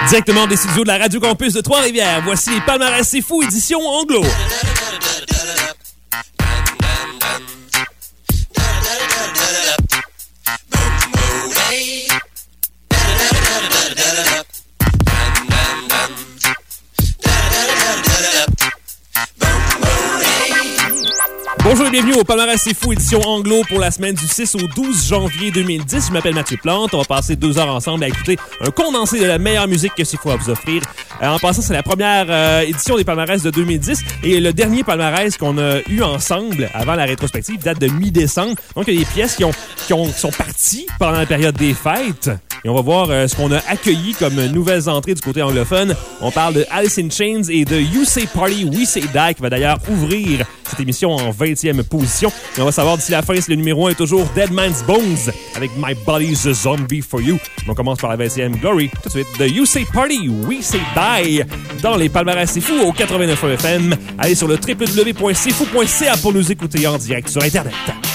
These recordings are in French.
Directement des studios de la Radio Campus de Trois-Rivières, voici les Palmarès C'est Fou, édition anglo. Bonjour et bienvenue au Palmarès C'est Fou, édition anglo pour la semaine du 6 au 12 janvier 2010. Je m'appelle Mathieu Plante. On va passer 2 heures ensemble à écouter un condensé de la meilleure musique que C'est Fou à vous offrir. En passant, c'est la première édition des Palmarès de 2010 et le dernier palmarès qu'on a eu ensemble avant la rétrospective date de mi-décembre. Donc, il y a des pièces qui sont parties pendant la période des fêtes. Et on va voir ce qu'on a accueilli comme nouvelles entrées du côté anglophone. On parle de Alice in Chains et de You Say Party, We Say Die, qui va d'ailleurs ouvrir cette émission en 20e position. Et on va savoir d'ici la fin si le numéro 1 est toujours Dead Man's Bones avec My Body's a Zombie for You. On commence par la 20e Glory. Tout de suite, de You Say Party, We Say Die dans les Palmarès C'est Fou au 89.1 FM. Allez sur le www.cfou.ca pour nous écouter en direct sur Internet.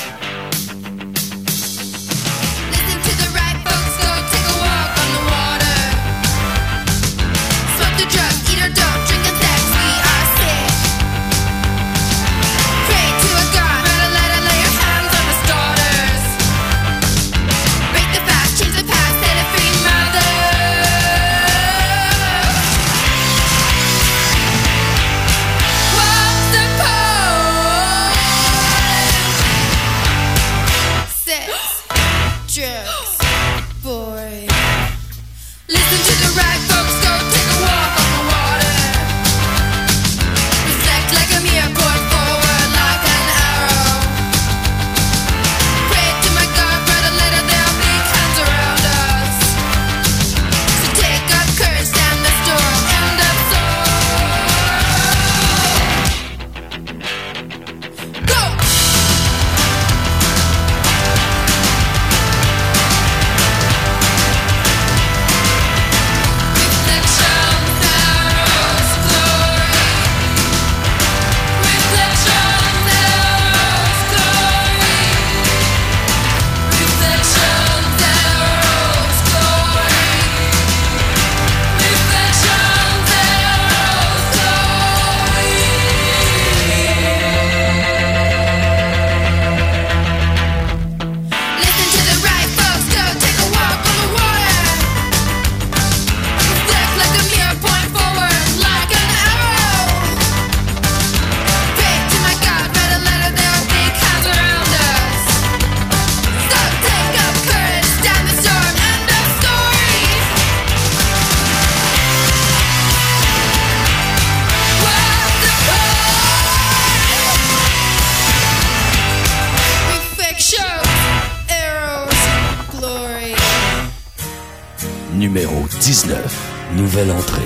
Numéro 19, nouvelle entrée.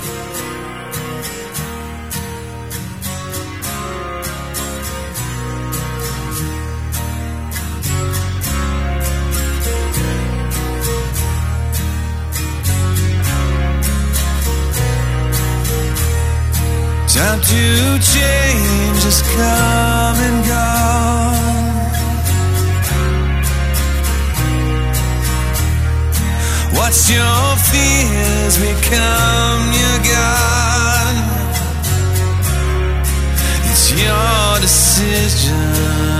Time to change has come and gone. Watch your fears become your God. It's your decision.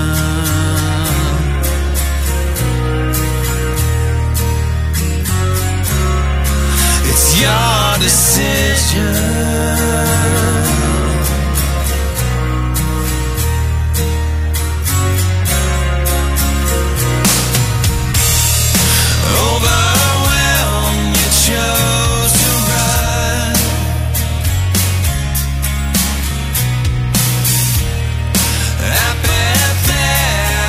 It's your decision. Apathy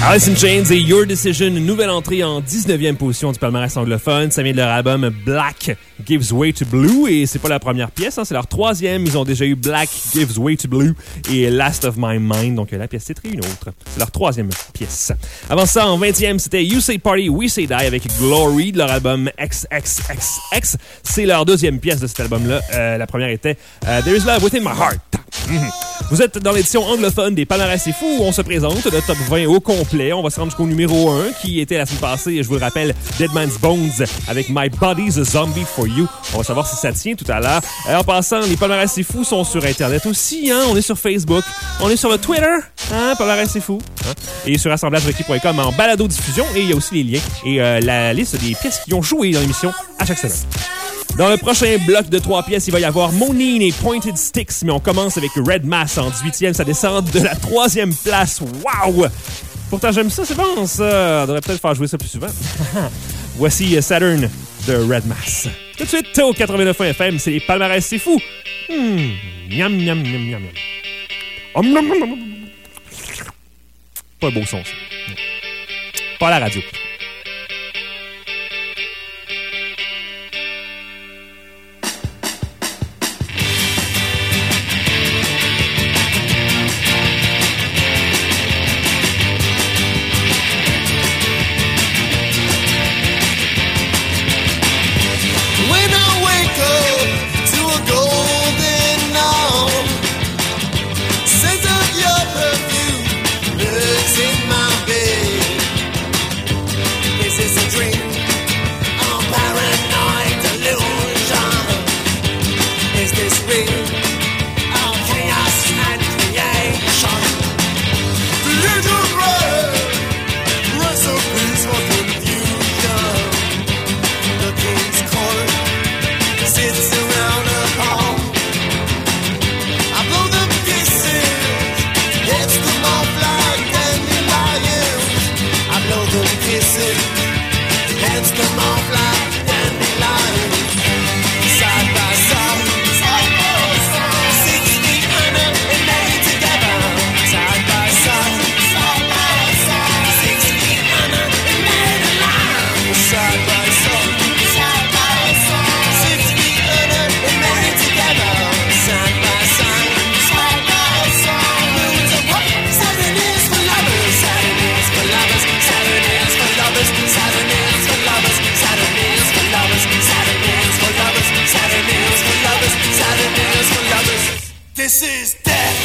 Alice in Chains et Your Decision, une nouvelle entrée en 19e position du palmarès anglophone. Ça vient de leur album Black Gives Way to Blue et c'est pas la première pièce, hein, c'est leur troisième. Ils ont déjà eu Black Gives Way to Blue et Last of My Mind, donc la pièce titre et une autre. C'est leur troisième pièce. Avant ça, en 20e, c'était You Say Party, We Say Die avec Glory de leur album XXXX. C'est leur deuxième pièce de cet album-là. La première était There Is Love Within My Heart. Vous êtes dans l'édition anglophone des Palmarès C'est Fou où on se présente le top 20 au complet. On va se rendre jusqu'au numéro 1 qui était la semaine passée, je vous le rappelle, Dead Man's Bones avec My Body's a Zombie for You. On va savoir si ça tient tout à l'heure. En passant, les Palmarès C'est Fou sont sur Internet aussi. Hein? On est sur Facebook. On est sur le Twitter. Hein? Palmarès C'est Fou. Hein? Et sur assemblagerequis.com en balado-diffusion. Et il y a aussi les liens et la liste des pièces qui ont joué dans l'émission à chaque semaine. Dans le prochain bloc de 3 pièces, il va y avoir Moneen et Pointed Sticks, mais on commence avec Red Mass en 18e. Ça descend de la 3e place. Wow! Pourtant, j'aime ça, c'est bon, ça. On devrait peut-être faire jouer ça plus souvent. Voici Saturn de Red Mass. Tout de suite, au 89.1 FM, c'est les Palmarès C'est Fou. Miam, miam, miam, miam, miam. Pas un beau son, ça. Pas à la radio. This is death.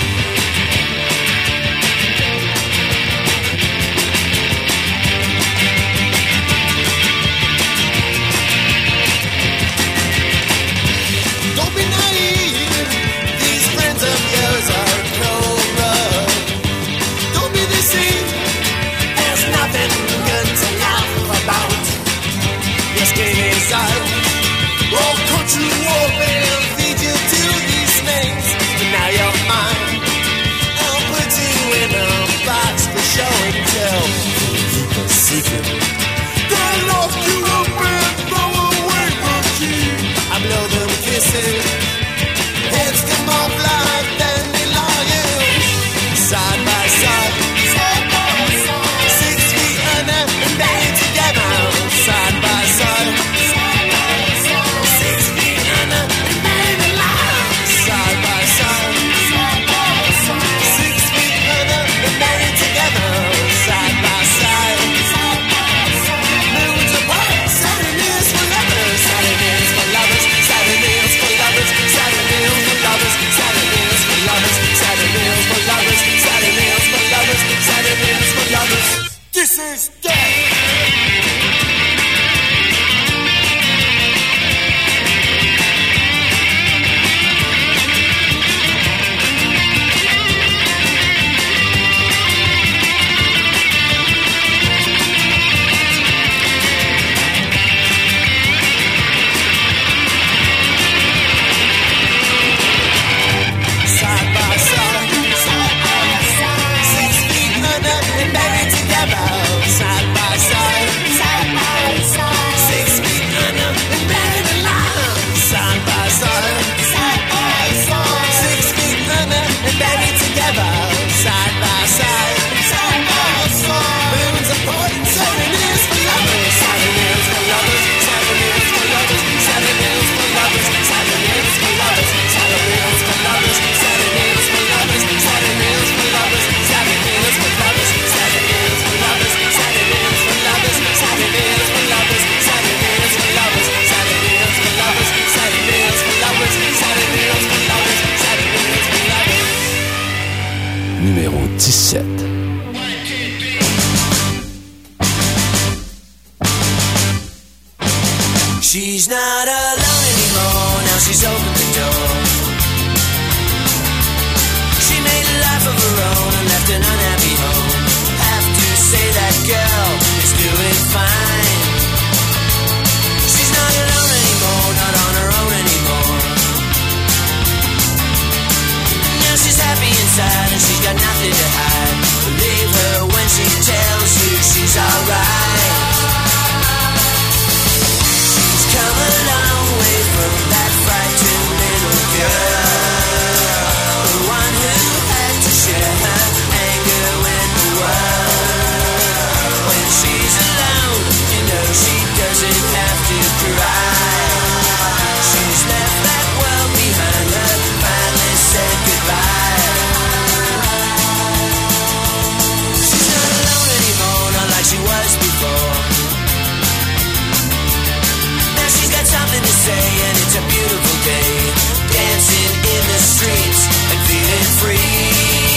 Don't be naive. These friends of yours are cold blood. Don't be deceived. There's nothing good to laugh about. Your skin is out. Won't cut you open and feed you to these snakes. But now you're mine. I'll put you in a box for show and tell. Keep a secret. They'll lock you up and throw away the key. I blow them kisses. Heads come off like dandelions. Side by side. 6 feet under and bang together. Side by side. 6 feet under and bang the line. Side by side. 6 feet under and bang together. Side by side. Numéro 17. She's not alone anymore, now she's opened the door. She made a life of her own and left an unhappy home. Have to say that girl is doing fine. She's not alone anymore, not on her own anymore. Now she's happy inside and she's got nothing to hide. Believe her when she tells you she's alright. Come a long way from that frightened little girl, the one who had to share her anger with the world. When she's alone, you know she doesn't have to cry. She's left that world behind her, finally said goodbye. She's not alone anymore, not like she was before. Something to say and it's a beautiful day, dancing in the streets and feeling free.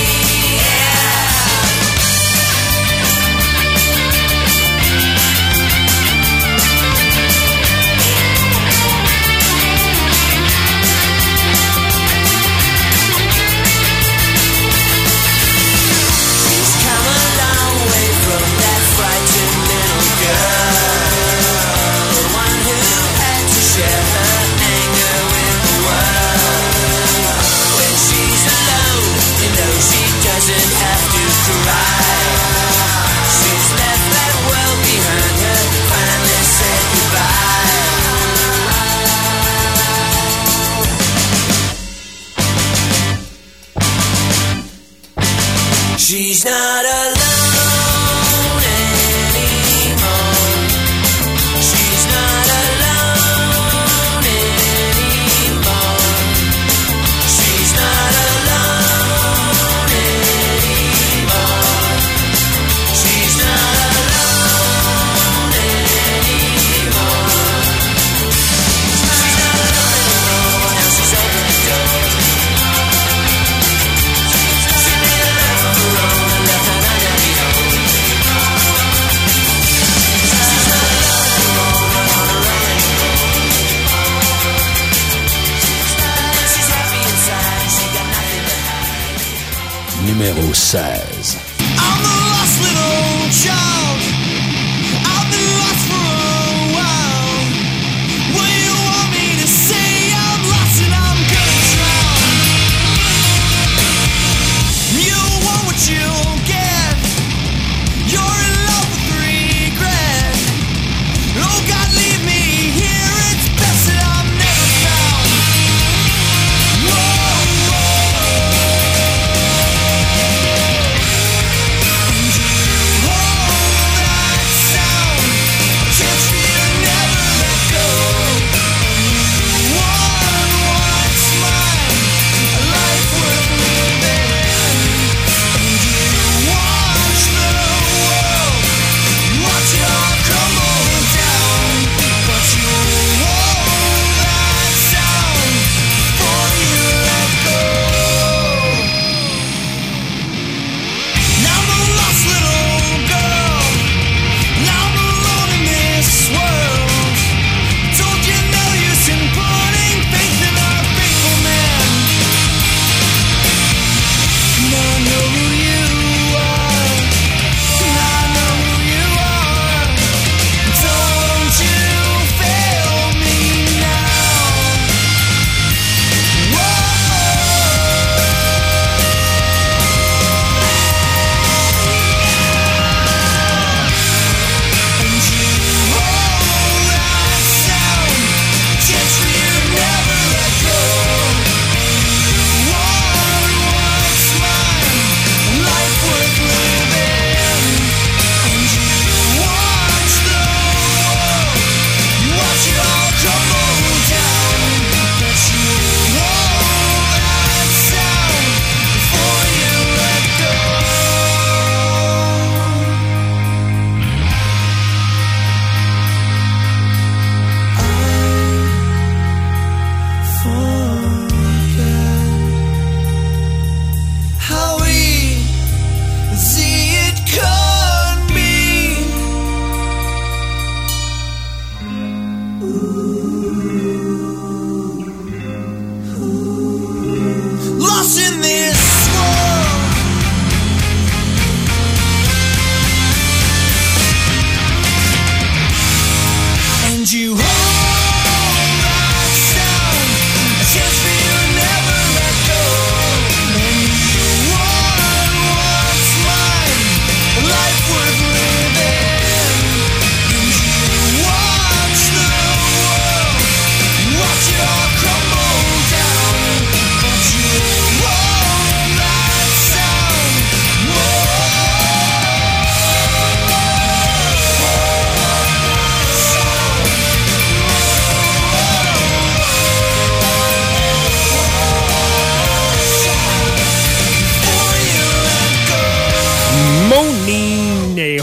She's come a long way from that frightened little girl, the one who share her anger with the world. When she's alone, you know she doesn't have to cry. She's left that world behind her, finally said goodbye. She's not alone. Numéro 16. I'm the lost little child. I've been lost for a while. What do you want me to say? I'm lost and I'm gonna drown. You want what you'll get. You're in love with regret. Oh God, leave me here. It's best that I'm never found. Whoa. Oh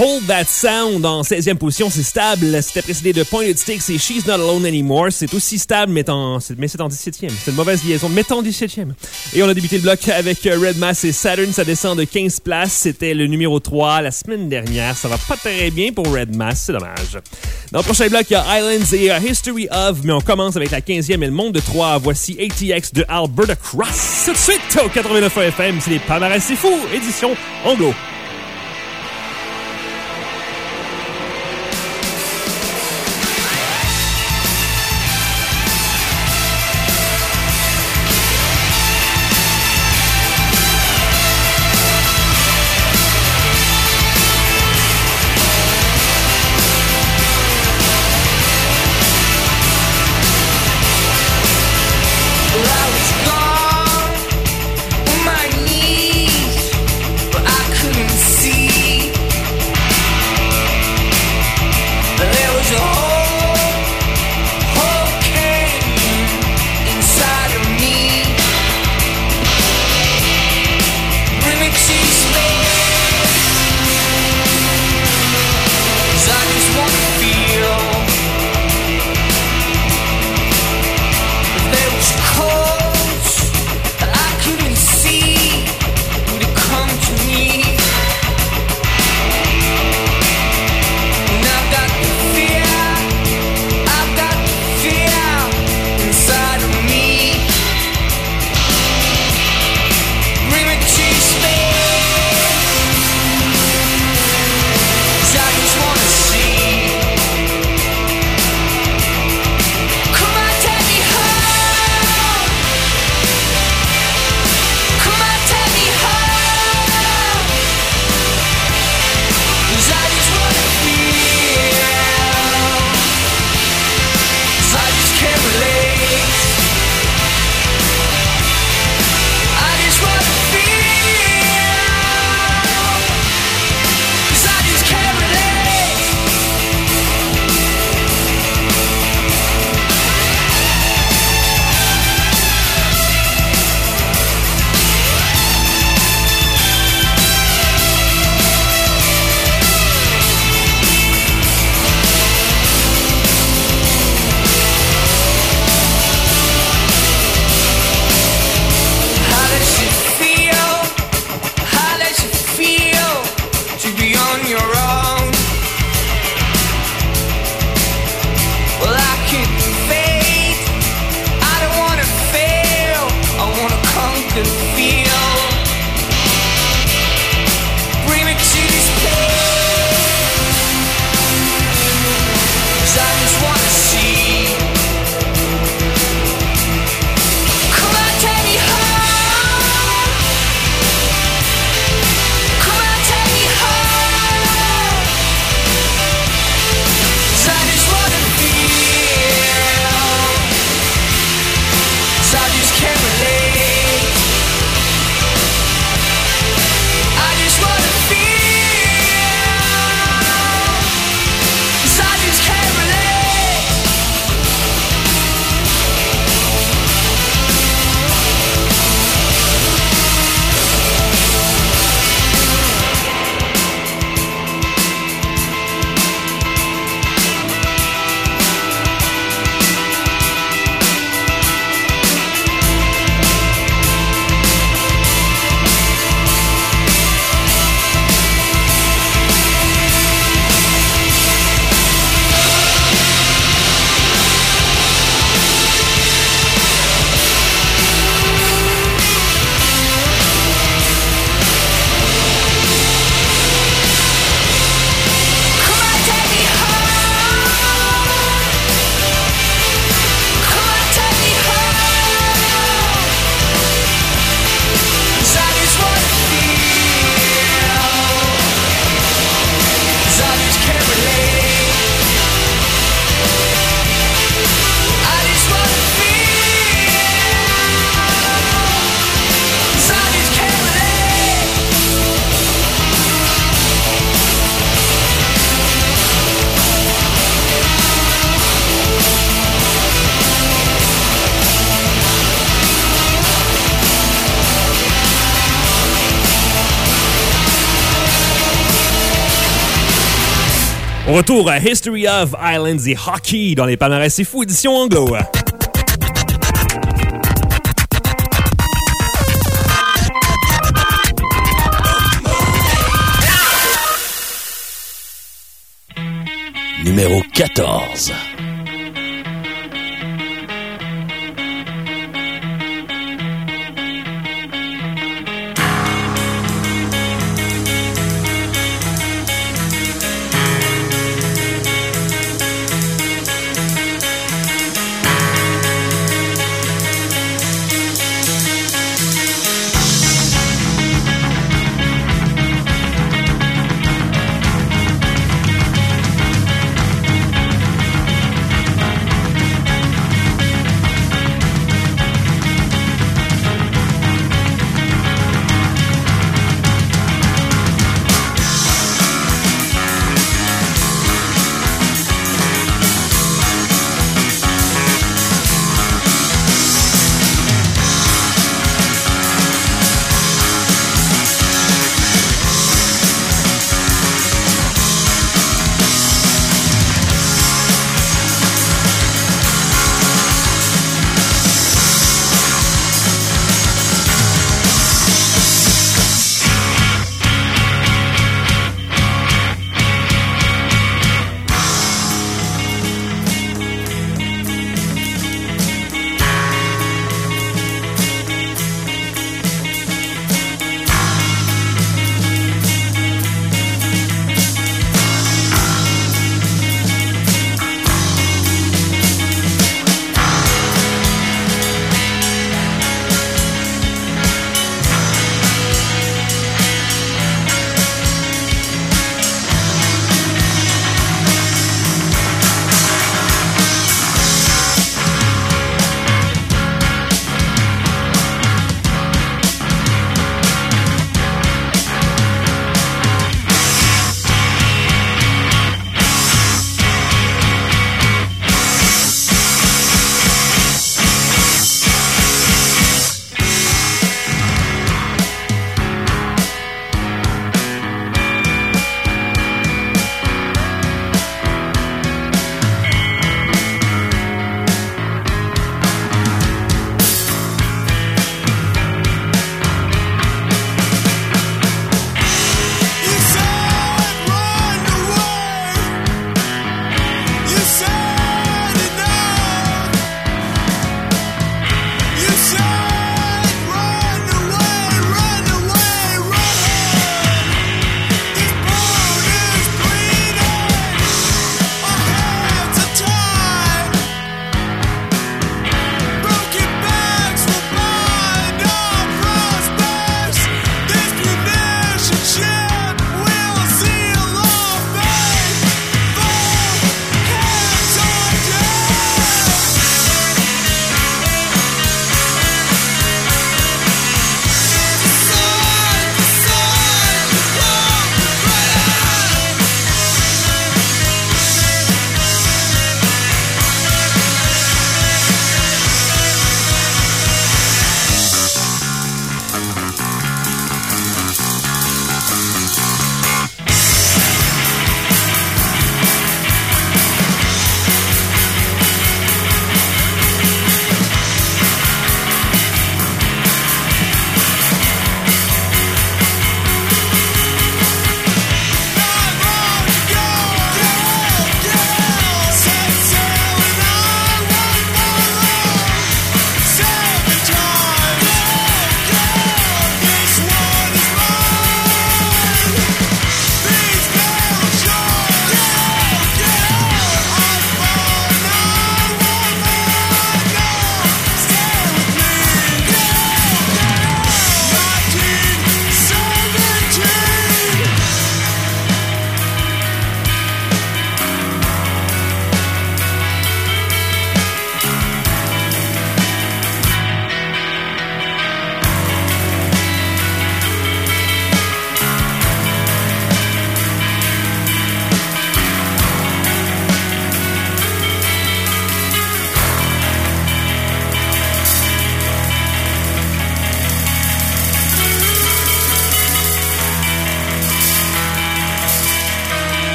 Hold That Sound en 16e position, c'est stable. C'était précédé de Pointed Sticks et She's Not Alone Anymore. C'est aussi stable, mais c'est en 17e. C'est une mauvaise liaison, mais en 17e. Et on a débuté le bloc avec Red Mass et Saturn. Ça descend de 15 places. C'était le numéro 3 la semaine dernière. Ça va pas très bien pour Red Mass, c'est dommage. Dans le prochain bloc, il y a Islands et History of, mais on commence avec la 15e et le monde de 3. Voici ATX de Alberta Cross. Tout de suite au 89 FM, c'est les Palmarès C'est Fou, édition anglo. My knees, but I couldn't Au retour à History of Islands et Hockey dans les palmarès C'est Fou, édition anglo. Numéro 14.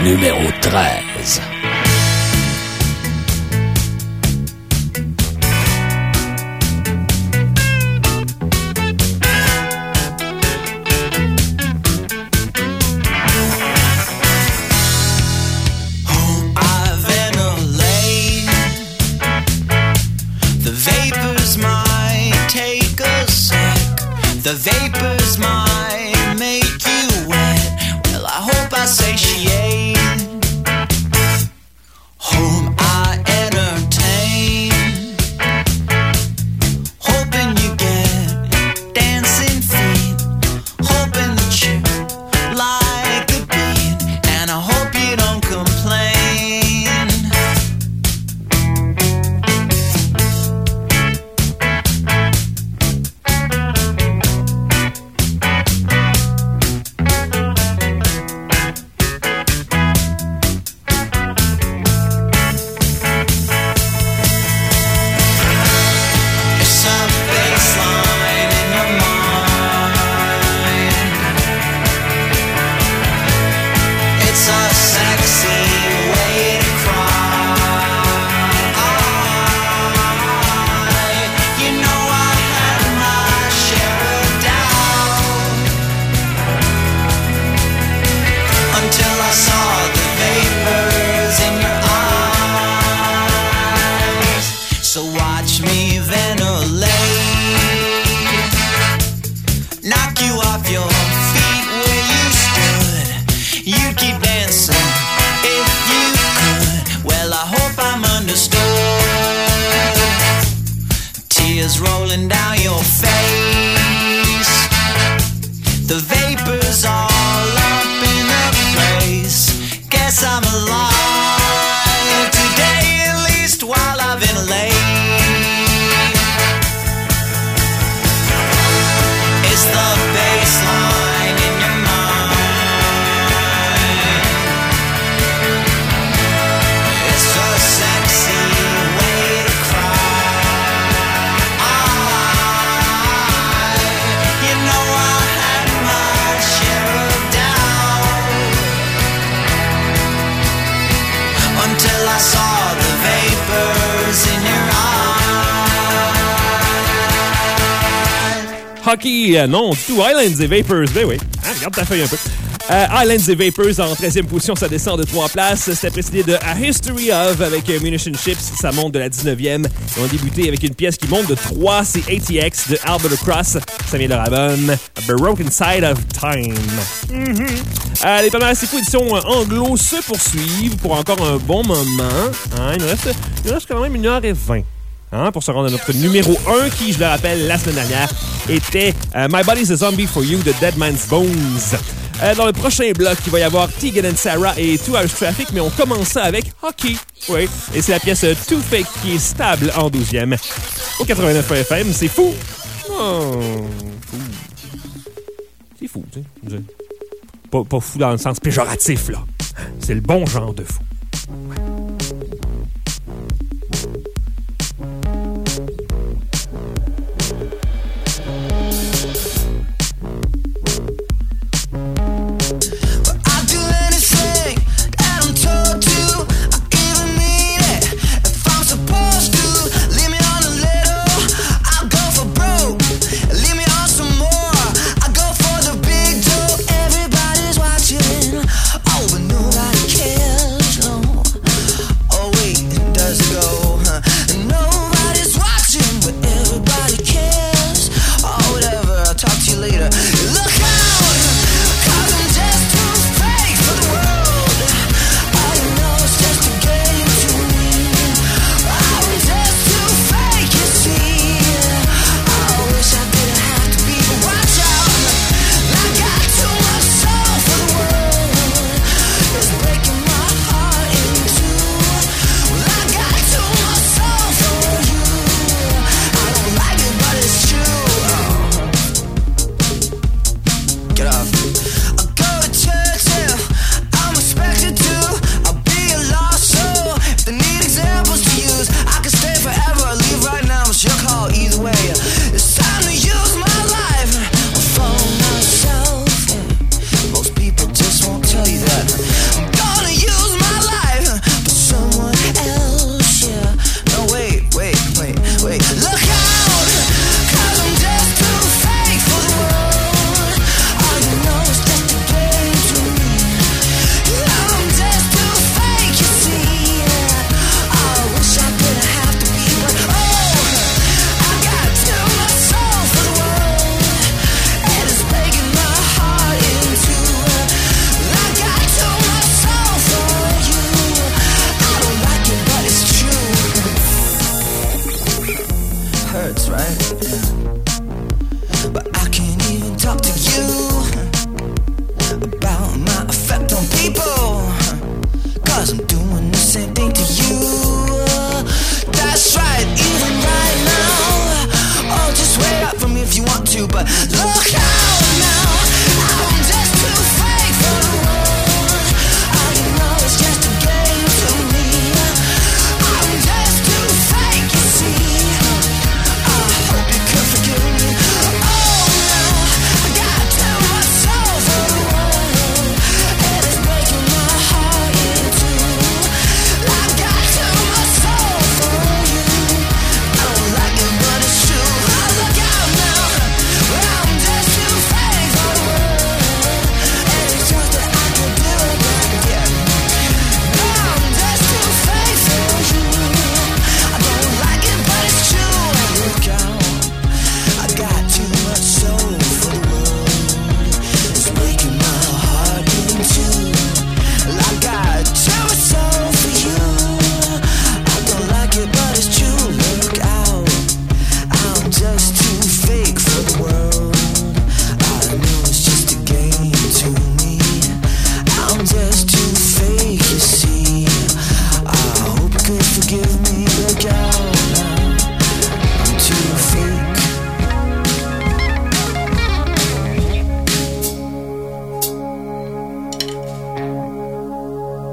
Numéro 13. The vapors might make you wet. Well, I hope I satiate. Whom I entertain. Hoping you get dancing feet. Hoping that you like the beat. And I hope you don't complain. Rolling down your face. The vapors all up in the place. Guess I'm alive today, at least while I've been late. It's the baseline in your mind. It's a sexy way to cry. Until I saw the vapors in your eyes. Hockey, non, du tout. Highlands et Vapors, ben oui. Hein, regarde ta feuille un peu. Highlands et Vapors en 13e position, ça descend de 3 places. C'était précédé de A History of avec Munition Ships, ça monte de la 19e. Ils ont débuté avec une pièce qui monte de 3, c'est ATX de Albert Cross. Ça vient de leur album Broken Side of Time. Les Palmarès C'est Fou édition anglo se poursuivent pour encore un bon moment. Hein, il nous reste quand même 1h20. Hein, pour se rendre à notre numéro 1 qui, je le rappelle, la semaine dernière, était My Body's a Zombie for You de Dead Man's Bones. Dans le prochain bloc, il va y avoir Tegan and Sarah et 2 Hours Traffic, mais on commence ça avec Hockey. Oui, et c'est la pièce Too Fake qui est stable en 12e. Au 89 FM, c'est fou. Oh, fou. C'est fou, tu sais. Pas fou dans le sens péjoratif, là. C'est le bon genre de fou. Ouais. Nobody cares.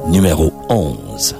Numéro 11.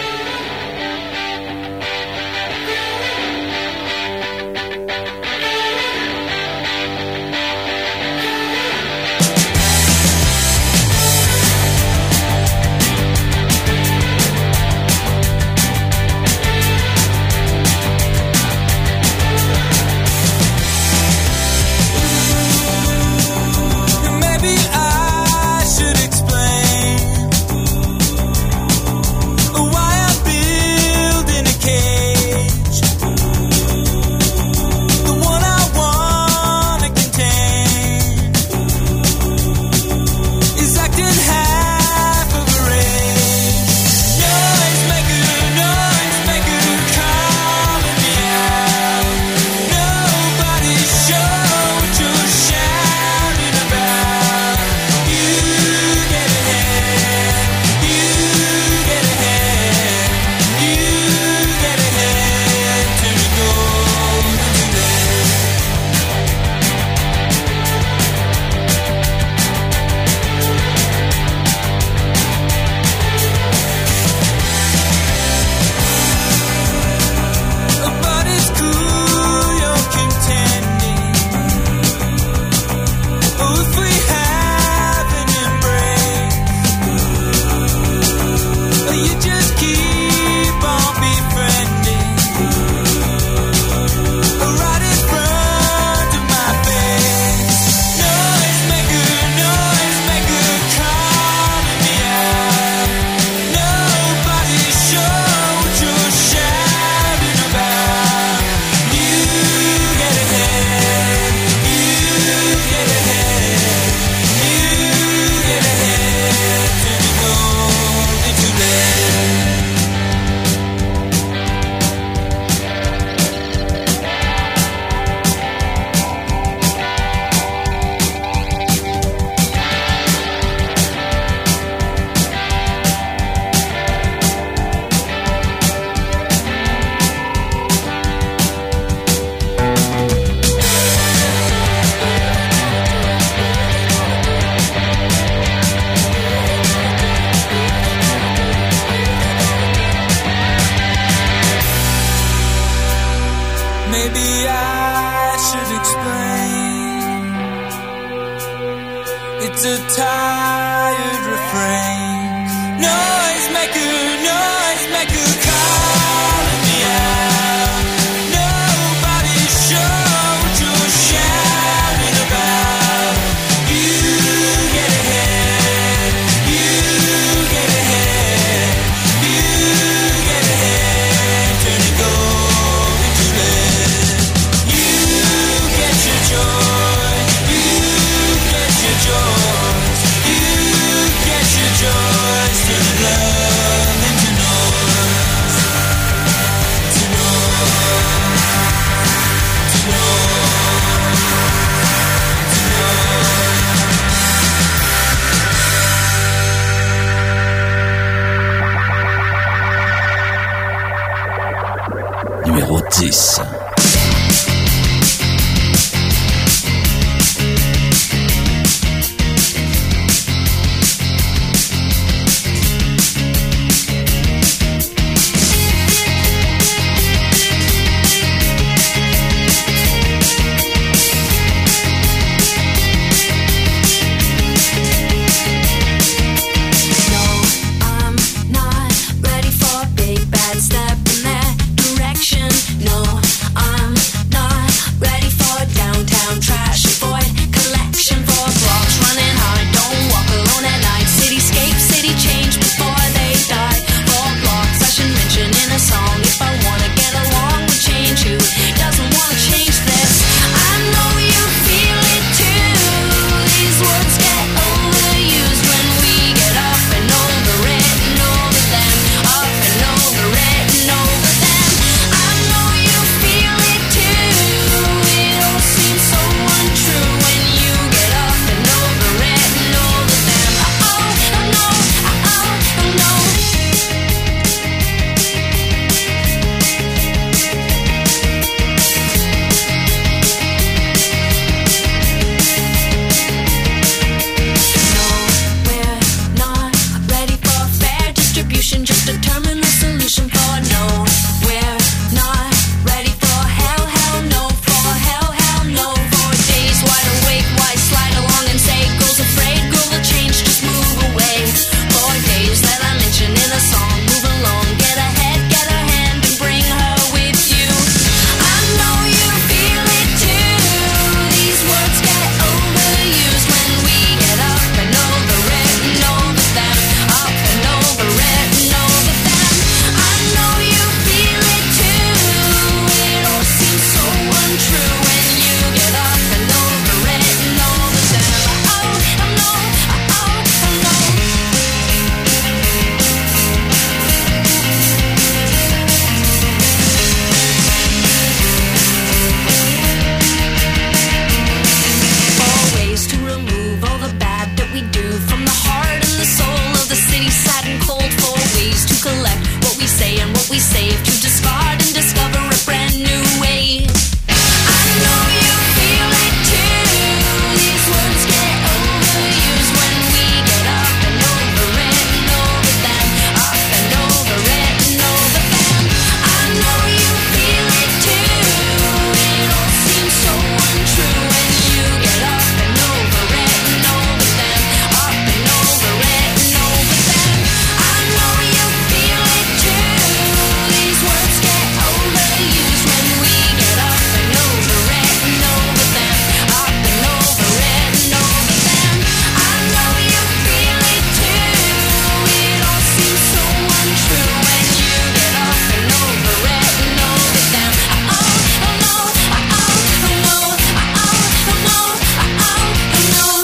Numéro 10. Step in that direction. No,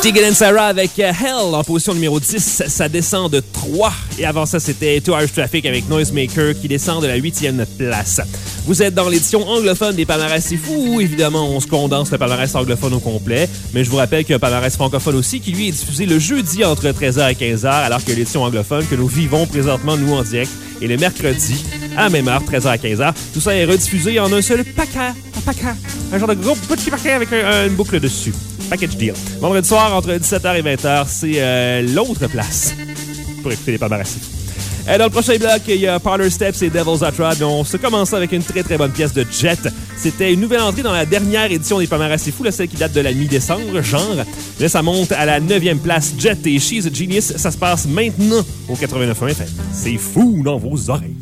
Tegan and Sara avec Hell en position numéro 10. Ça descend de 3. Et avant ça, c'était Two Hours Traffic avec Noisemaker qui descend de la 8e place. Vous êtes dans l'édition anglophone des palmarès C'est Fou. Évidemment, on se condense le palmarès anglophone au complet. Mais je vous rappelle qu'il y a un palmarès francophone aussi qui, lui, est diffusé le jeudi entre 13h et 15h, alors que l'édition anglophone que nous vivons présentement, nous, en direct, est le mercredi à la même heure, 13h à 15h. Tout ça est rediffusé en un seul paquet. Un genre de gros petit paquet avec une boucle dessus. Package deal. Vendredi soir, entre 17h et 20h, c'est l'autre place pour écouter les palmarès. Dans le prochain bloc, il y a Parlor Steps et Devil's Hot Rod. On se commence avec une très très bonne pièce de Jet. C'était une nouvelle entrée dans la dernière édition des palmarès C'est Fou, celle qui date de la mi-décembre, genre. Là, ça monte à la 9e place. Jet et She's a Genius. Ça se passe maintenant au 89.1 FM. C'est fou dans vos oreilles.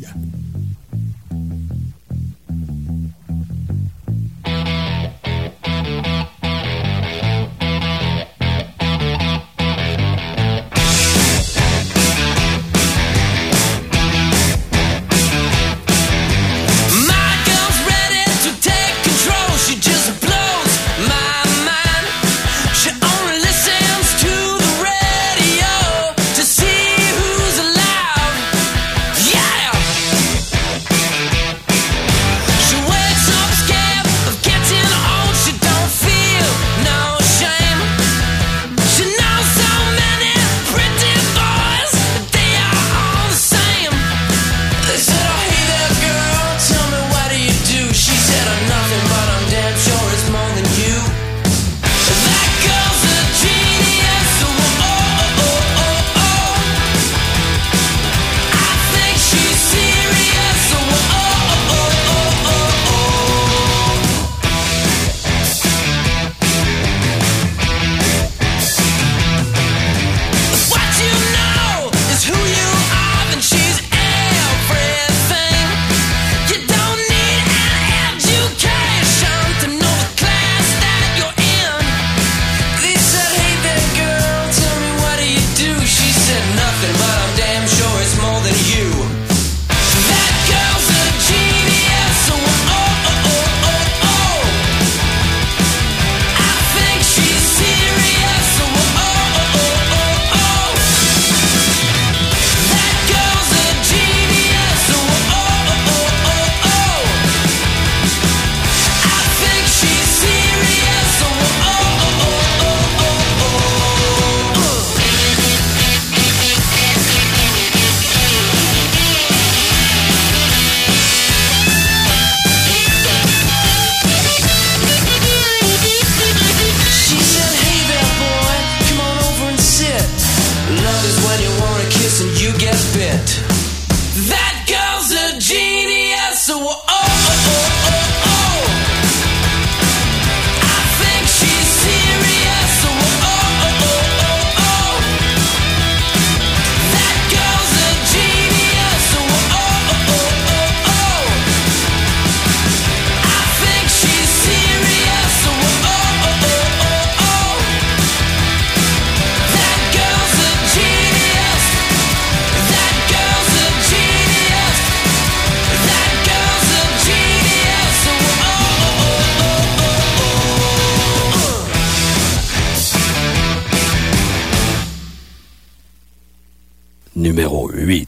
Numéro 8.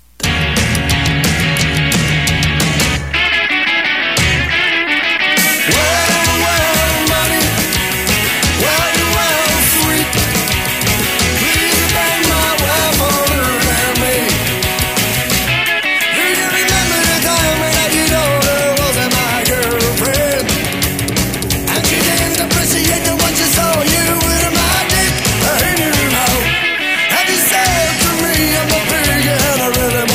Really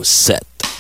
numéro 7.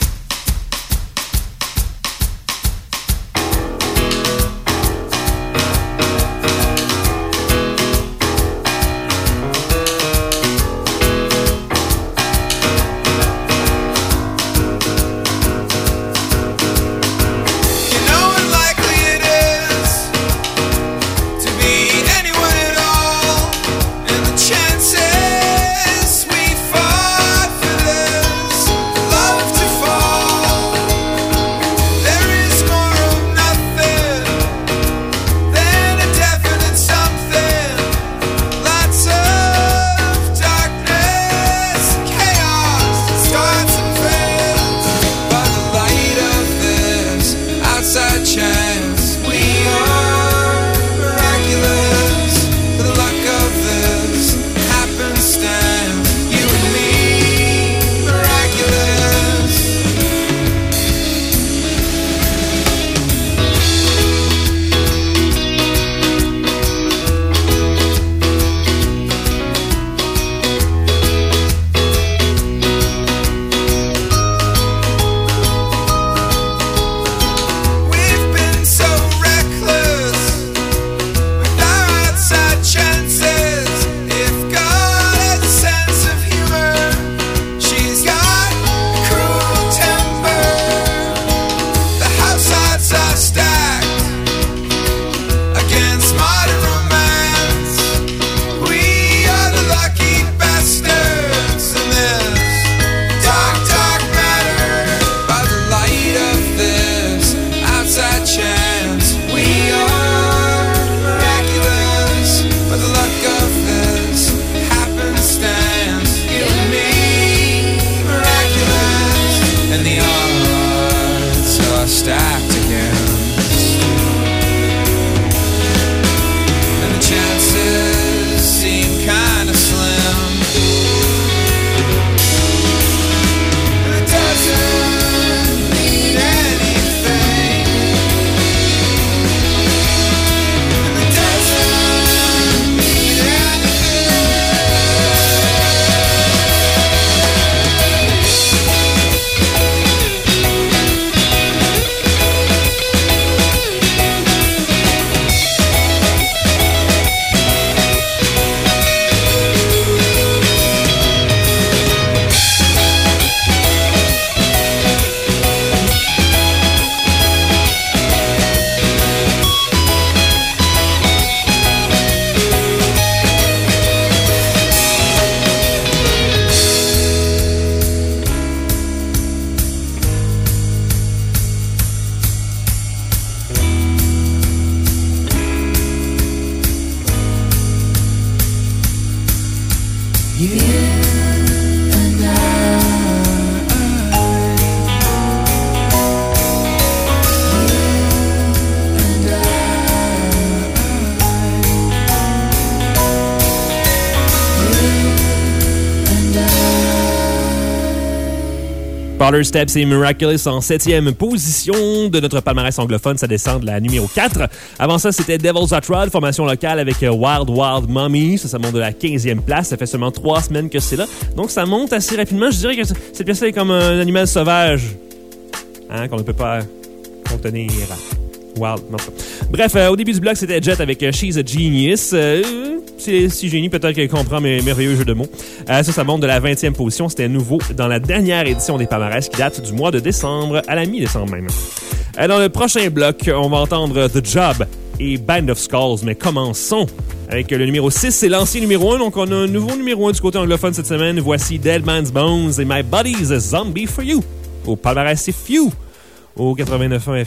Parlor Steps et Miraculous en 7e position de notre palmarès anglophone. Ça descend de la numéro 4. Avant ça, c'était Devil's Hot Rod, formation locale avec Wild Wild Mommy. Ça monte de la 15e place. Ça fait seulement 3 semaines que c'est là. Donc, ça monte assez rapidement. Je dirais que cette pièce-là est comme un animal sauvage. Hein, qu'on ne peut pas contenir. Wild, non, ça. Bref, au début du bloc, c'était Jet avec She's a Genius. C'est si génie, peut-être qu'elle comprend mes merveilleux jeux de mots. Ça monte de la 20e position. C'était nouveau dans la dernière édition des palmarès qui date du mois de décembre à la mi-décembre même. Dans le prochain bloc, on va entendre The Job et Band of Skulls. Mais commençons avec le numéro 6. C'est l'ancien numéro 1. Donc, on a un nouveau numéro 1 du côté anglophone cette semaine. Voici Dead Man's Bones et My Body's a Zombie for You. Au palmarès, c'est Few. Au 89.1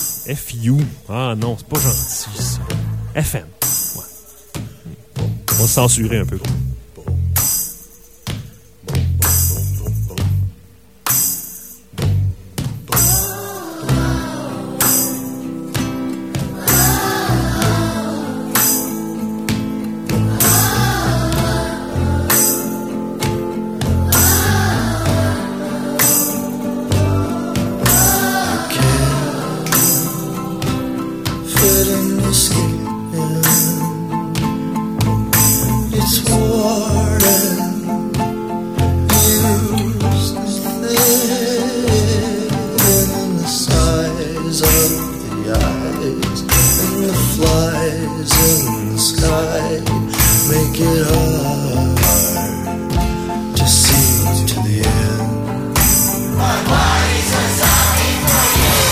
FU. Ah non, c'est pas gentil, ça. FM. Ouais. On va se censurer un peu. It's war. in the sky make it hard to see to the end. But what is so sorry for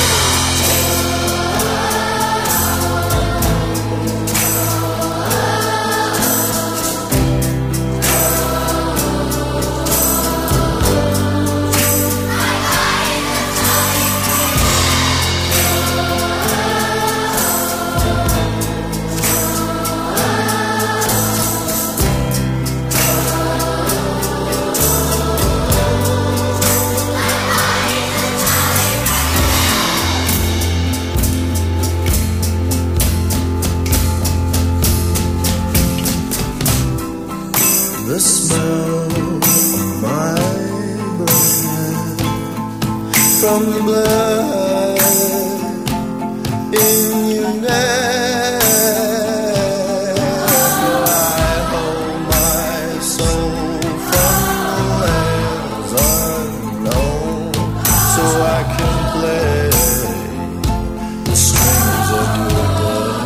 the smell of my breath from the blood in your neck. I hold my soul from the lands unknown, so I can play the strings of your blood.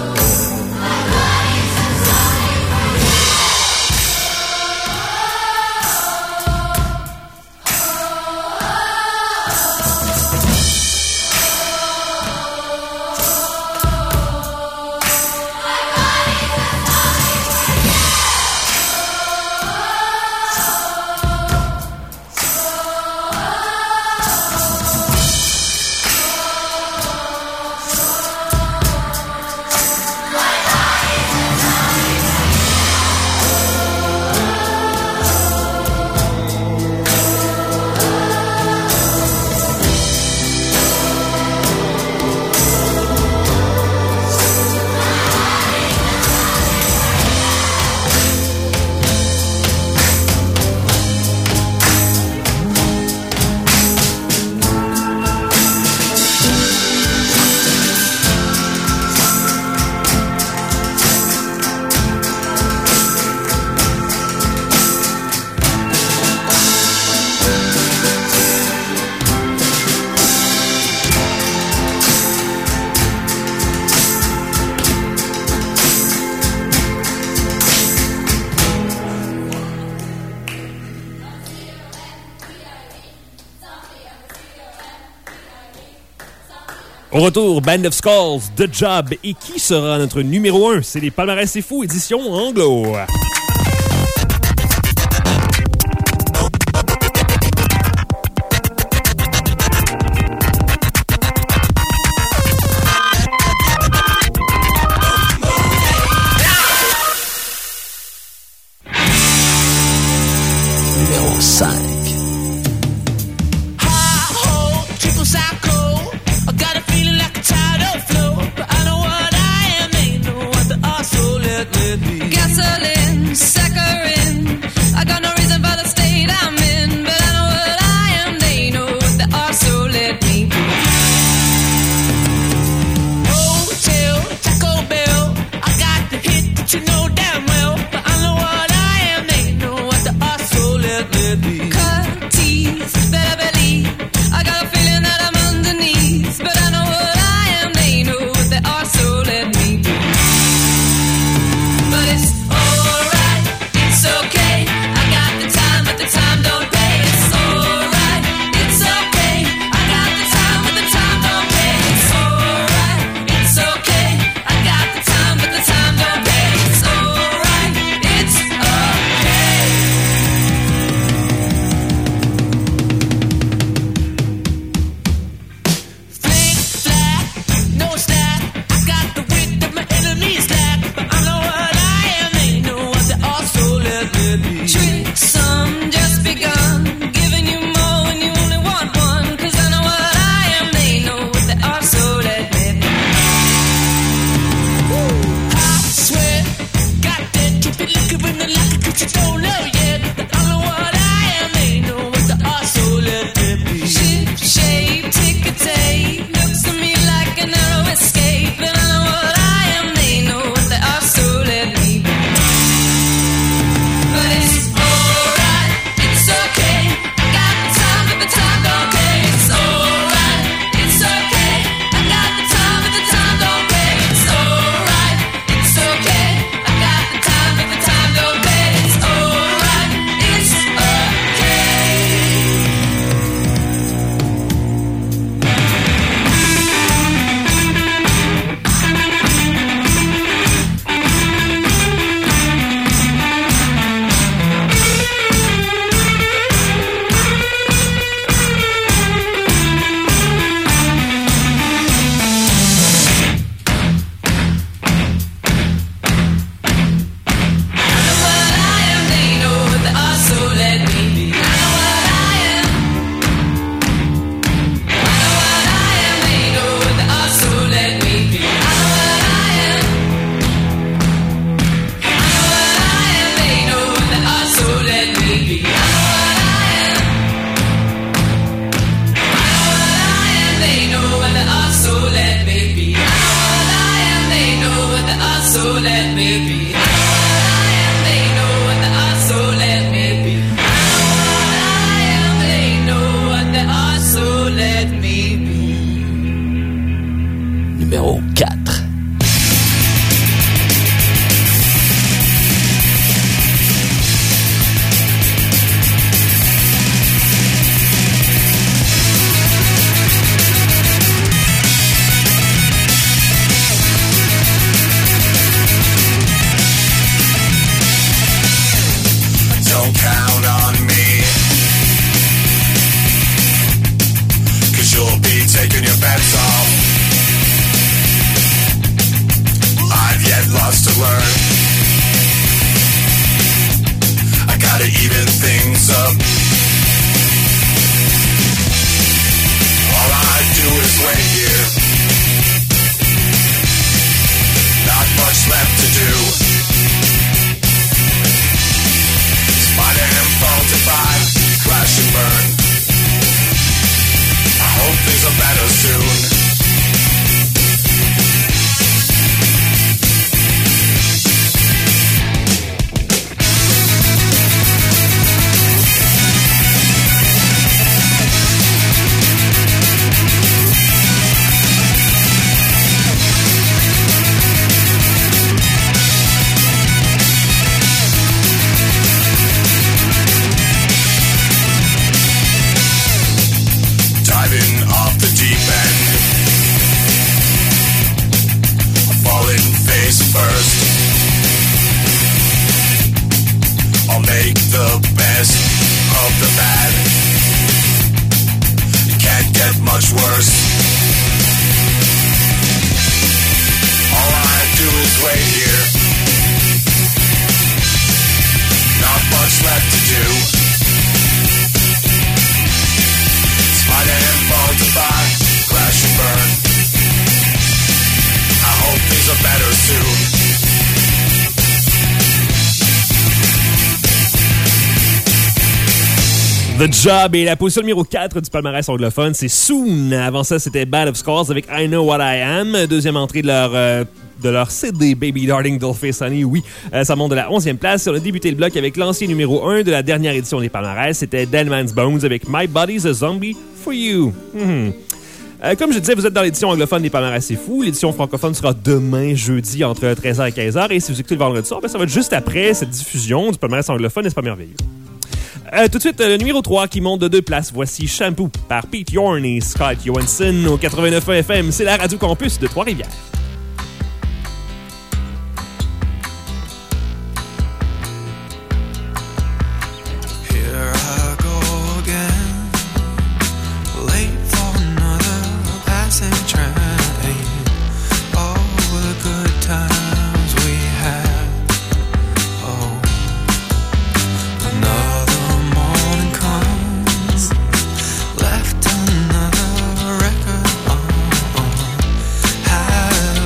Au retour, Band of Skulls, The Job. Et qui sera notre numéro 1? C'est les Palmarès C'est Fou, édition anglo. Numéro 5. Gasoline, saccharine. I got no reason for the state I'm in, but I know what I am. They know what they are, so let me be. Hotel, Taco Bell. I got the hit that you know damn well, but I know what I am. They know what they are, so let me be. Cut teeth, better believe. I got a feeling that I'm underneath, but I know what I am. They know what they are, so let me be. But it's alright, it's okay. I got the time, but the time don't pay. It's alright, it's okay. I got the time, but the time don't pay. It's alright, it's okay. I got the time, but the time don't pay. It's alright. let me be. I know what I am, they know what they are, so let me be. I know what I am, they know what they are, so let me be. Numéro 4. Don't count on me, 'cause you'll be taking your bets off. I've yet lots to learn. I gotta even things up. All I do is wait here. Not much left to do. My damn phone to buy, crash and burn. I hope things are better soon. Diving off the deep end, falling face first. I'll make the best of the bad. It can't get much worse. All I do is wait here. Not much left to do. My damn phone to buy, crash and burn. I hope things are better soon. The Job est la position numéro 4 du palmarès anglophone. C'est Soon. Avant ça, c'était Band of Skulls avec I Know What I Am. Deuxième entrée de leur CD Baby Darling Dollface Honey. Oui, ça monte de la 11e place. On a débuté le bloc avec l'ancien numéro 1 de la dernière édition des palmarès. C'était Dead Man's Bones avec My Body's a Zombie for You. Comme je disais, vous êtes dans l'édition anglophone des palmarès C'est Fou. L'édition francophone sera demain, jeudi, entre 13h et 15h. Et si vous écoutez le vendredi soir, ça va être juste après cette diffusion du palmarès anglophone. N'est-ce pas merveilleux? Tout de suite, le numéro 3 qui monte de 2 places. Voici Shampoo par Pete Yorn et Scott Johansson au 89.1 FM. C'est la Radio Campus de Trois-Rivières. Here I go again, late for another passing train. All the good times we had. Oh, another morning comes, left another record on. Had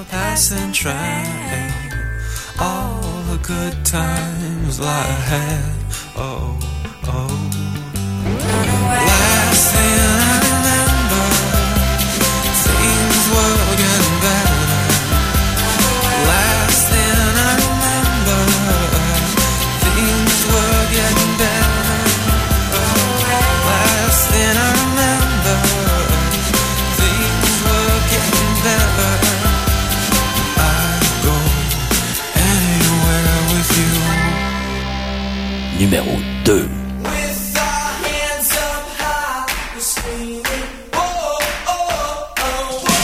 passing train. All the good times lie ahead. Oh, oh. Last thing I remember, things were getting better. Last thing I remember, things were getting better. Last thing I remember, things were getting better. I'd go anywhere with you. Numéro 2. With our hands up high, we're screaming, whoa, oh, oh, whoa, oh.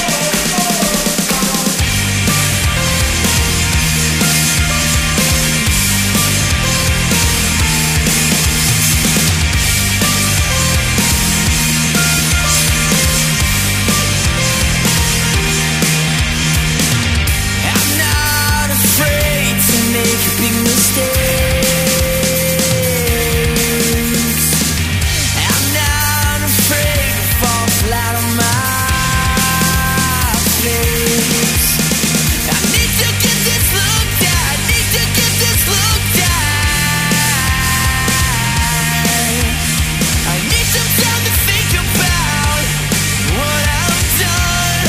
I'm not afraid to make big mistakes. I'm not afraid to fall flat on my face. I need to get this looked at. Need to get this looked at. I need some time to think about what I've done.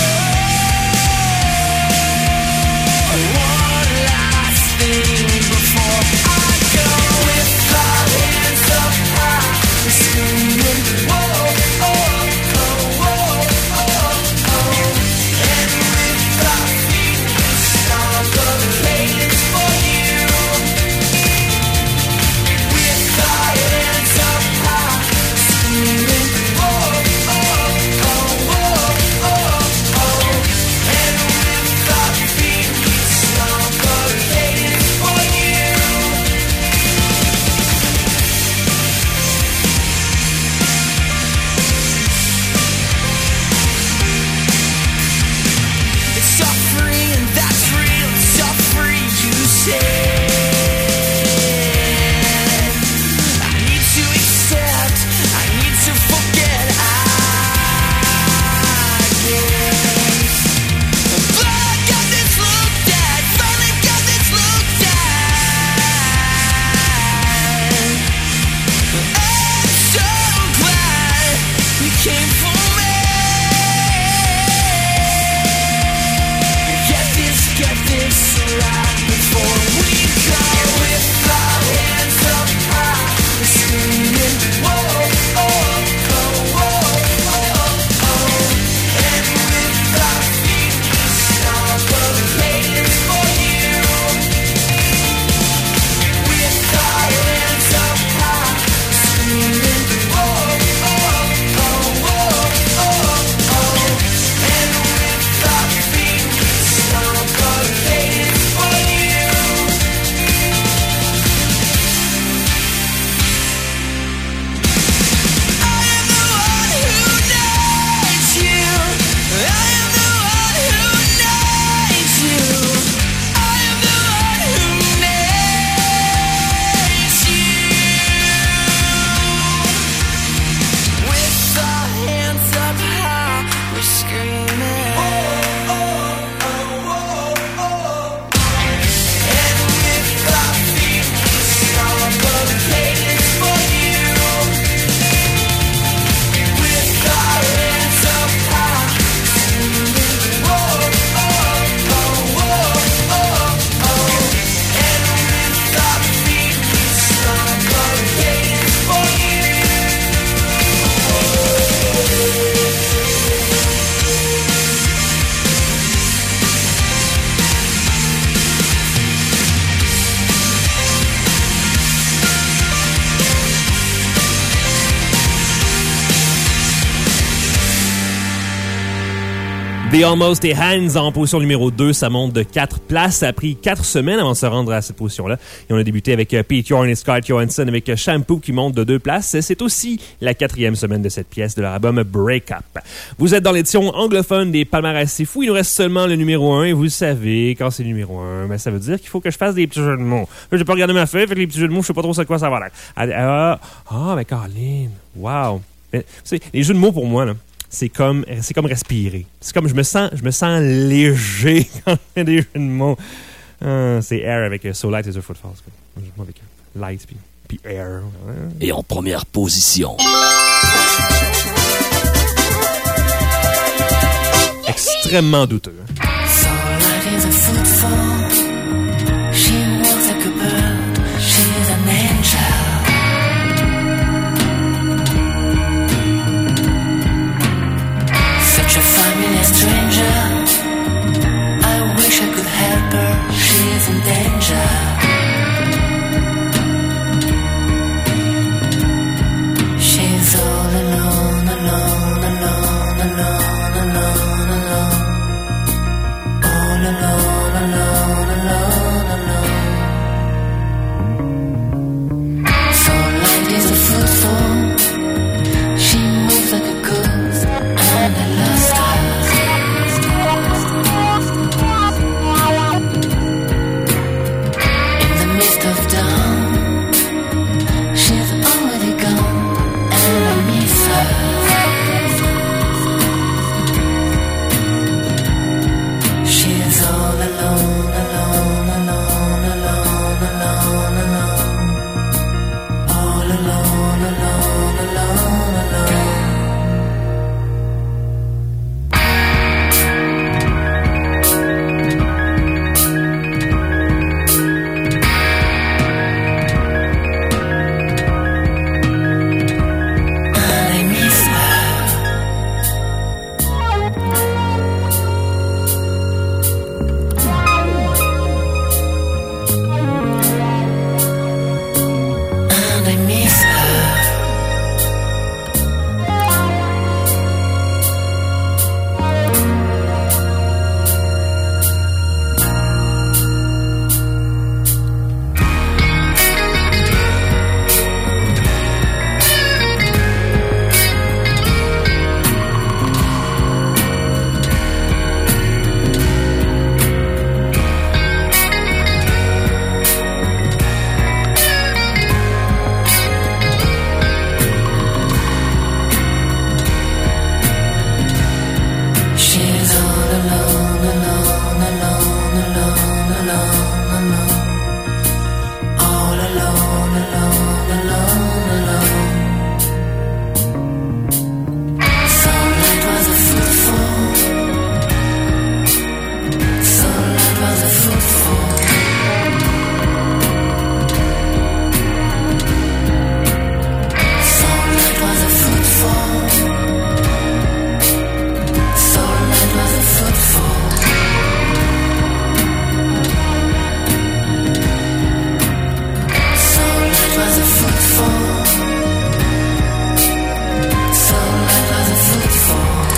One last thing before I go. With our hands up high, we're screaming, whoa, oh, oh, whoa, oh, oh. And with our feet, we stomp the pavement for you. With our hands up high, we're screaming, whoa, oh, oh, whoa, oh, oh. And with our feet, we stomp the pavement for you. It's suffering and that's real. It's suffering, you said. I need to accept. I need to forget. I guess. But I got this looked at. Finally got this looked at. I'm so glad you came for me. Get this right before we go. With our hands up high, we're screaming, whoa, oh, oh, whoa, oh, oh. And with our feet, we stomp the pavement for you. With our hands up high, we're screaming, whoa, oh, oh, whoa, oh, oh. And with our feet, we stomp the pavement for you. I am the one who needs you. I am the one who needs you. I am the one who needs you. With our hands up high, we're screaming. Oh, oh, oh, oh, oh. And with our feet, we stomp the pavement for you. With our hands up high, screaming, whoa, oh, oh, whoa, oh, oh. And with our feet, we stomp the pavement for you. The Almost et Hands en position numéro 2, ça monte de 4 places. Ça a pris 4 semaines avant de se rendre à cette position-là. Et on a débuté avec Pete Yorn et Scott Johansson avec Shampoo qui monte de 2 places. C'est aussi la 4e semaine de cette pièce de leur album Break Up. Vous êtes dans l'édition anglophone des palmarès C'est Fou. Il nous reste seulement le numéro 1 et vous le savez, quand c'est le numéro 1, ben ça veut dire qu'il faut que je fasse des petits jeux de mots. J'ai pas regardé ma feuille, fait que les petits jeux de mots, je sais pas trop ce quoi ça va l'air. Mais Caroline, wow. Mais, les jeux de mots pour moi, là. c'est comme respirer. C'est comme je me sens léger quand je fais des jeux de mots. C'est Air avec So Light is a Footfall. Moi avec Light puis Air. Et en première position. Extrêmement douteux. So light is a footfall. She walks like a bird. She's an angel. Such a familiar stranger. I wish I could help her. She's in danger. She's all alone, alone, alone, alone, alone, alone. All alone, alone, alone, alone. So light is a footfall. She moves like a ghost, and I lost her. In the midst of dawn, she's already gone, and I miss her. She's all alone, alone, alone, alone, alone, alone. All alone, alone, alone, alone. And I miss her. And I miss her. She's all alone, alone, alone, alone, alone, alone. All alone, alone, alone, alone. So light was a footfall. So light was a footfall. So light was a footfall. So light was a footfall. So light was a footfall. So light was a footfall.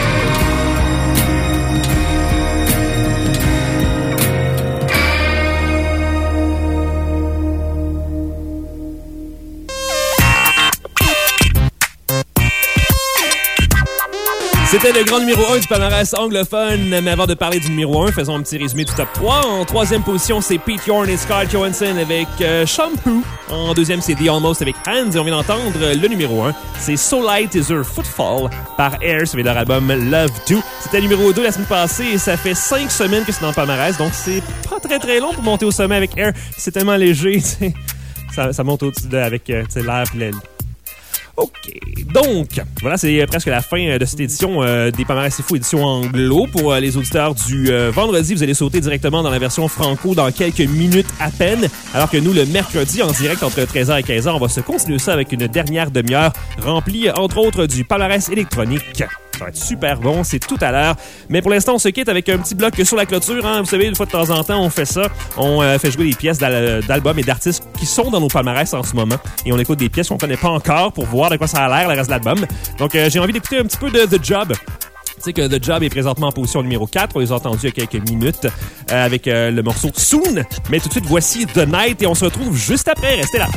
C'était le grand numéro 1 du palmarès anglophone. Mais avant de parler du numéro 1, faisons un petit résumé du top 3. En troisième position, c'est Pete Yorn et Scarlett Johansson avec Shampoo. En deuxième, c'est The Almost avec Hands. Et on vient d'entendre le numéro 1. C'est So Light Is Her Footfall par Air, sur leur album Love 2. C'était numéro 2 la semaine passée et ça fait 5 semaines que c'est dans le palmarès. Donc c'est pas très très long pour monter au sommet avec Air. C'est tellement léger, tu sais. Ça monte au-dessus avec l'air et l'aile. OK. Donc, voilà, c'est presque la fin de cette édition des Palmarès C'est Fou, édition anglo. Pour les auditeurs du vendredi, vous allez sauter directement dans la version franco dans quelques minutes à peine. Alors que nous, le mercredi, en direct entre 13h et 15h, on va se continuer ça avec une dernière demi-heure remplie, entre autres, du palmarès électronique. Ça va être super bon, c'est tout à l'heure. Mais pour l'instant, on se quitte avec un petit bloc sur la clôture. Hein. Vous savez, une fois de temps en temps, on fait ça. On fait jouer des pièces d'albums et d'artistes qui sont dans nos palmarès en ce moment. Et on écoute des pièces qu'on connaît pas encore pour voir de quoi ça a l'air, le reste de l'album. Donc, j'ai envie d'écouter un petit peu de The Job. Tu sais que The Job est présentement en position numéro 4. On les a entendus il y a quelques minutes avec le morceau Soon. Mais tout de suite, voici The Night et on se retrouve juste après. Restez là.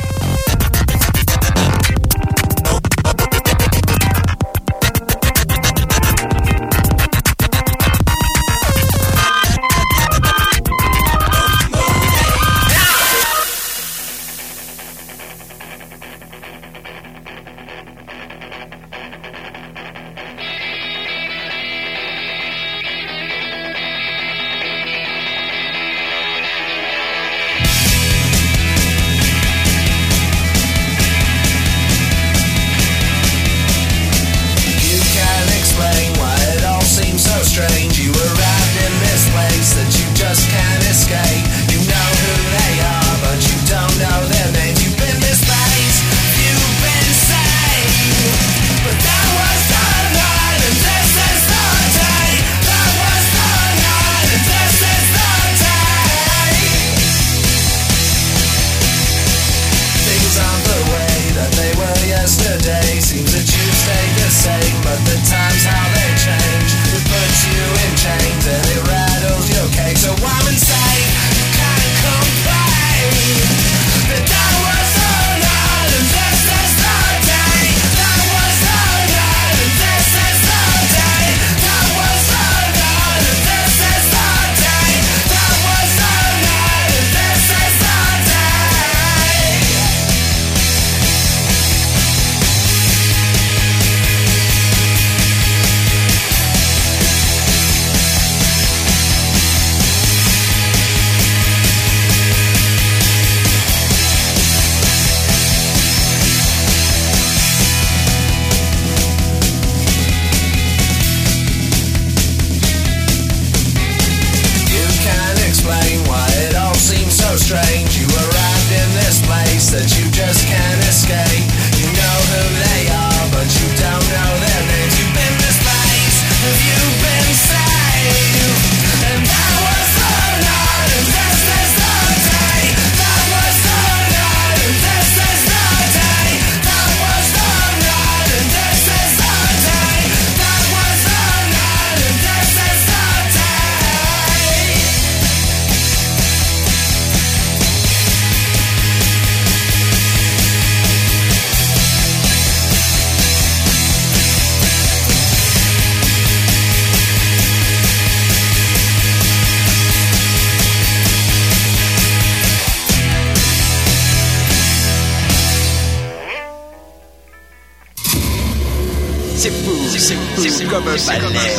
C'est comme un balai.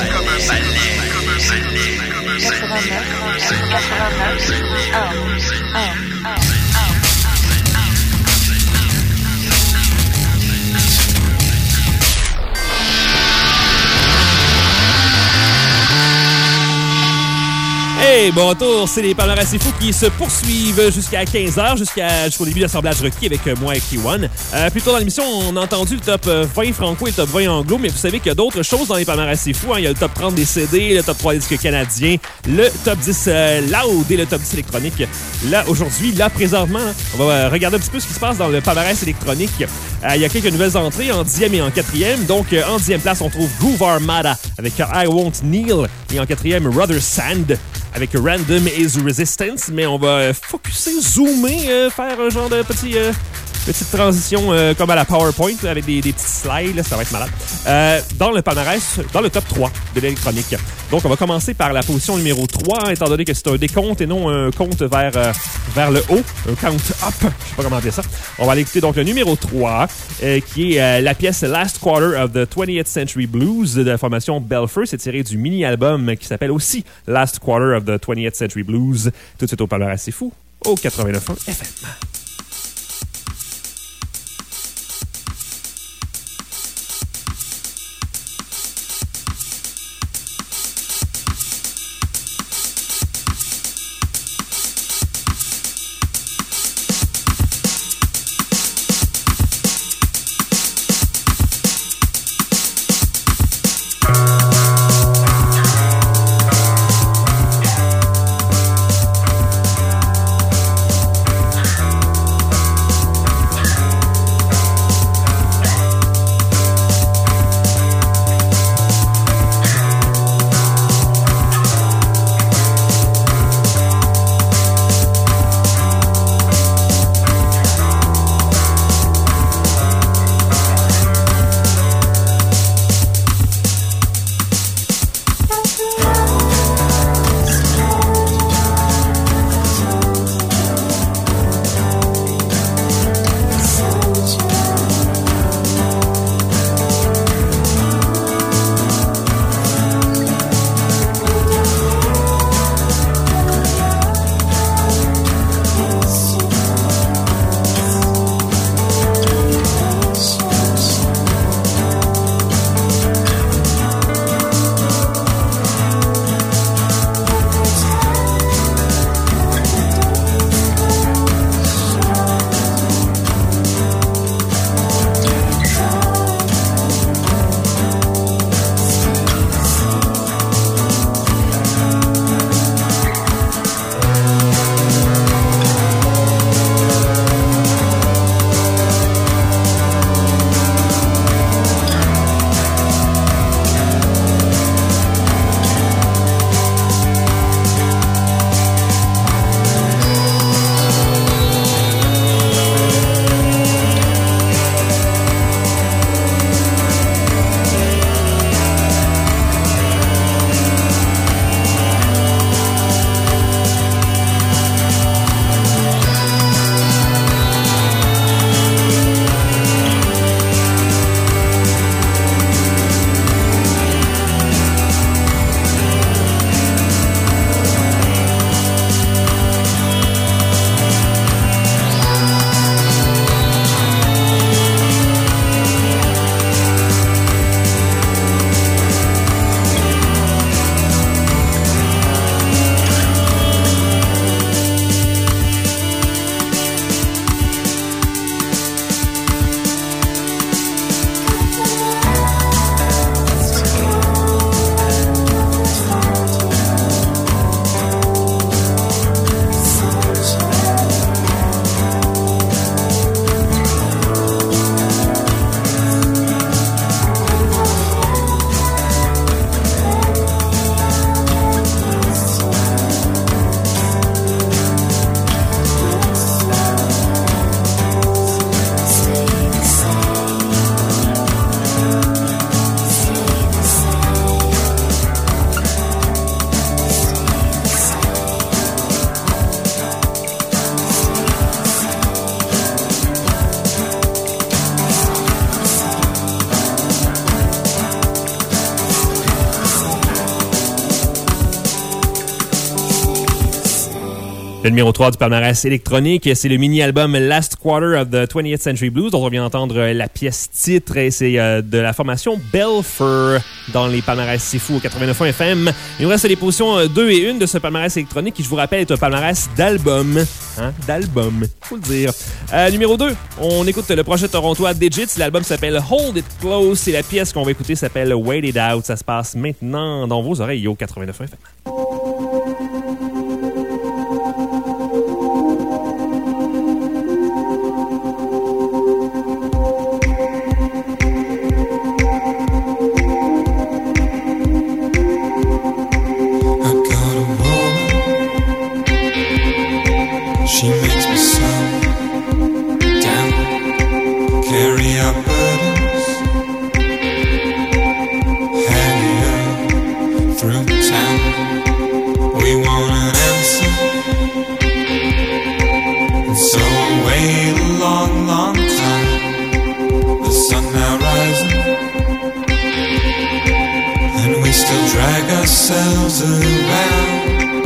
89. Hey, bon retour, c'est les palmarès c'est fou qui se poursuivent jusqu'à 15h, jusqu'au début de l'assemblage requis avec moi et Kiwan. Plus tôt dans l'émission, on a entendu le top 20 franco et le top 20 anglo, mais vous savez qu'il y a d'autres choses dans les palmarès c'est fou. Hein. Il y a le top 30 des CD, le top 3 des disques canadiens, le top 10 loud et le top 10 électronique. Là, aujourd'hui, présentement, on va regarder un petit peu ce qui se passe dans le palmarès électronique. Il y a quelques nouvelles entrées en 10e et en 4e. Donc, en 10e place, on trouve Groove Armada avec I Won't Kneel. Et en 4e, Rudder Sand avec Random is Resistance. Mais on va zoomer, faire un genre de petite transition comme à la PowerPoint avec des petits slides. Là, ça va être malade. Dans le palmarès, dans le top 3 de l'électronique. Donc, on va commencer par la position numéro 3, étant donné que c'est un décompte et non un compte vers le haut, un count up, je sais pas comment appeler ça. On va aller écouter donc le numéro 3, qui est la pièce Last Quarter of the 20th Century Blues de la formation Belfer. C'est tiré du mini-album qui s'appelle aussi Last Quarter of the 20th Century Blues. Tout de suite au palmarès c'est fou, au 89.1 FM. Le numéro 3 du palmarès électronique, c'est le mini-album Last Quarter of the 20th Century Blues, dont on vient d'entendre la pièce titre, et c'est de la formation Belfer dans les palmarès C'est Fou au 89.1 FM. Il nous reste les positions 2 et 1 de ce palmarès électronique qui, je vous rappelle, est un palmarès d'album. Hein? D'album, faut le dire. Numéro 2, on écoute le projet torontois Digits. L'album s'appelle Hold It Close et la pièce qu'on va écouter s'appelle Wait It Out. Ça se passe maintenant dans vos oreilles au 89.1 FM. She makes me so down, carry our burdens, heavier through town. We want an answer, and so we wait a long, long time. The sun now rising, and we still drag ourselves around.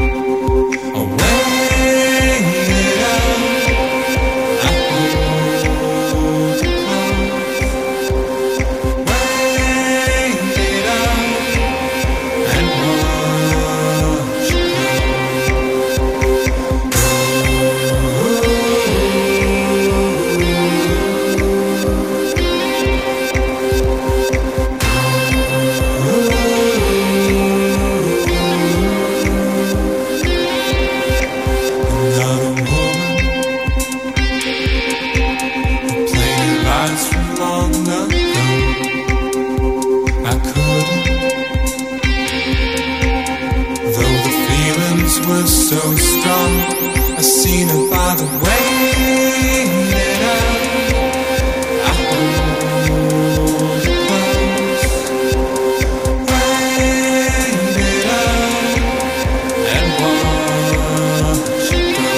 So strong, I seen her by the way that I hold it close, wait it out and watch it go.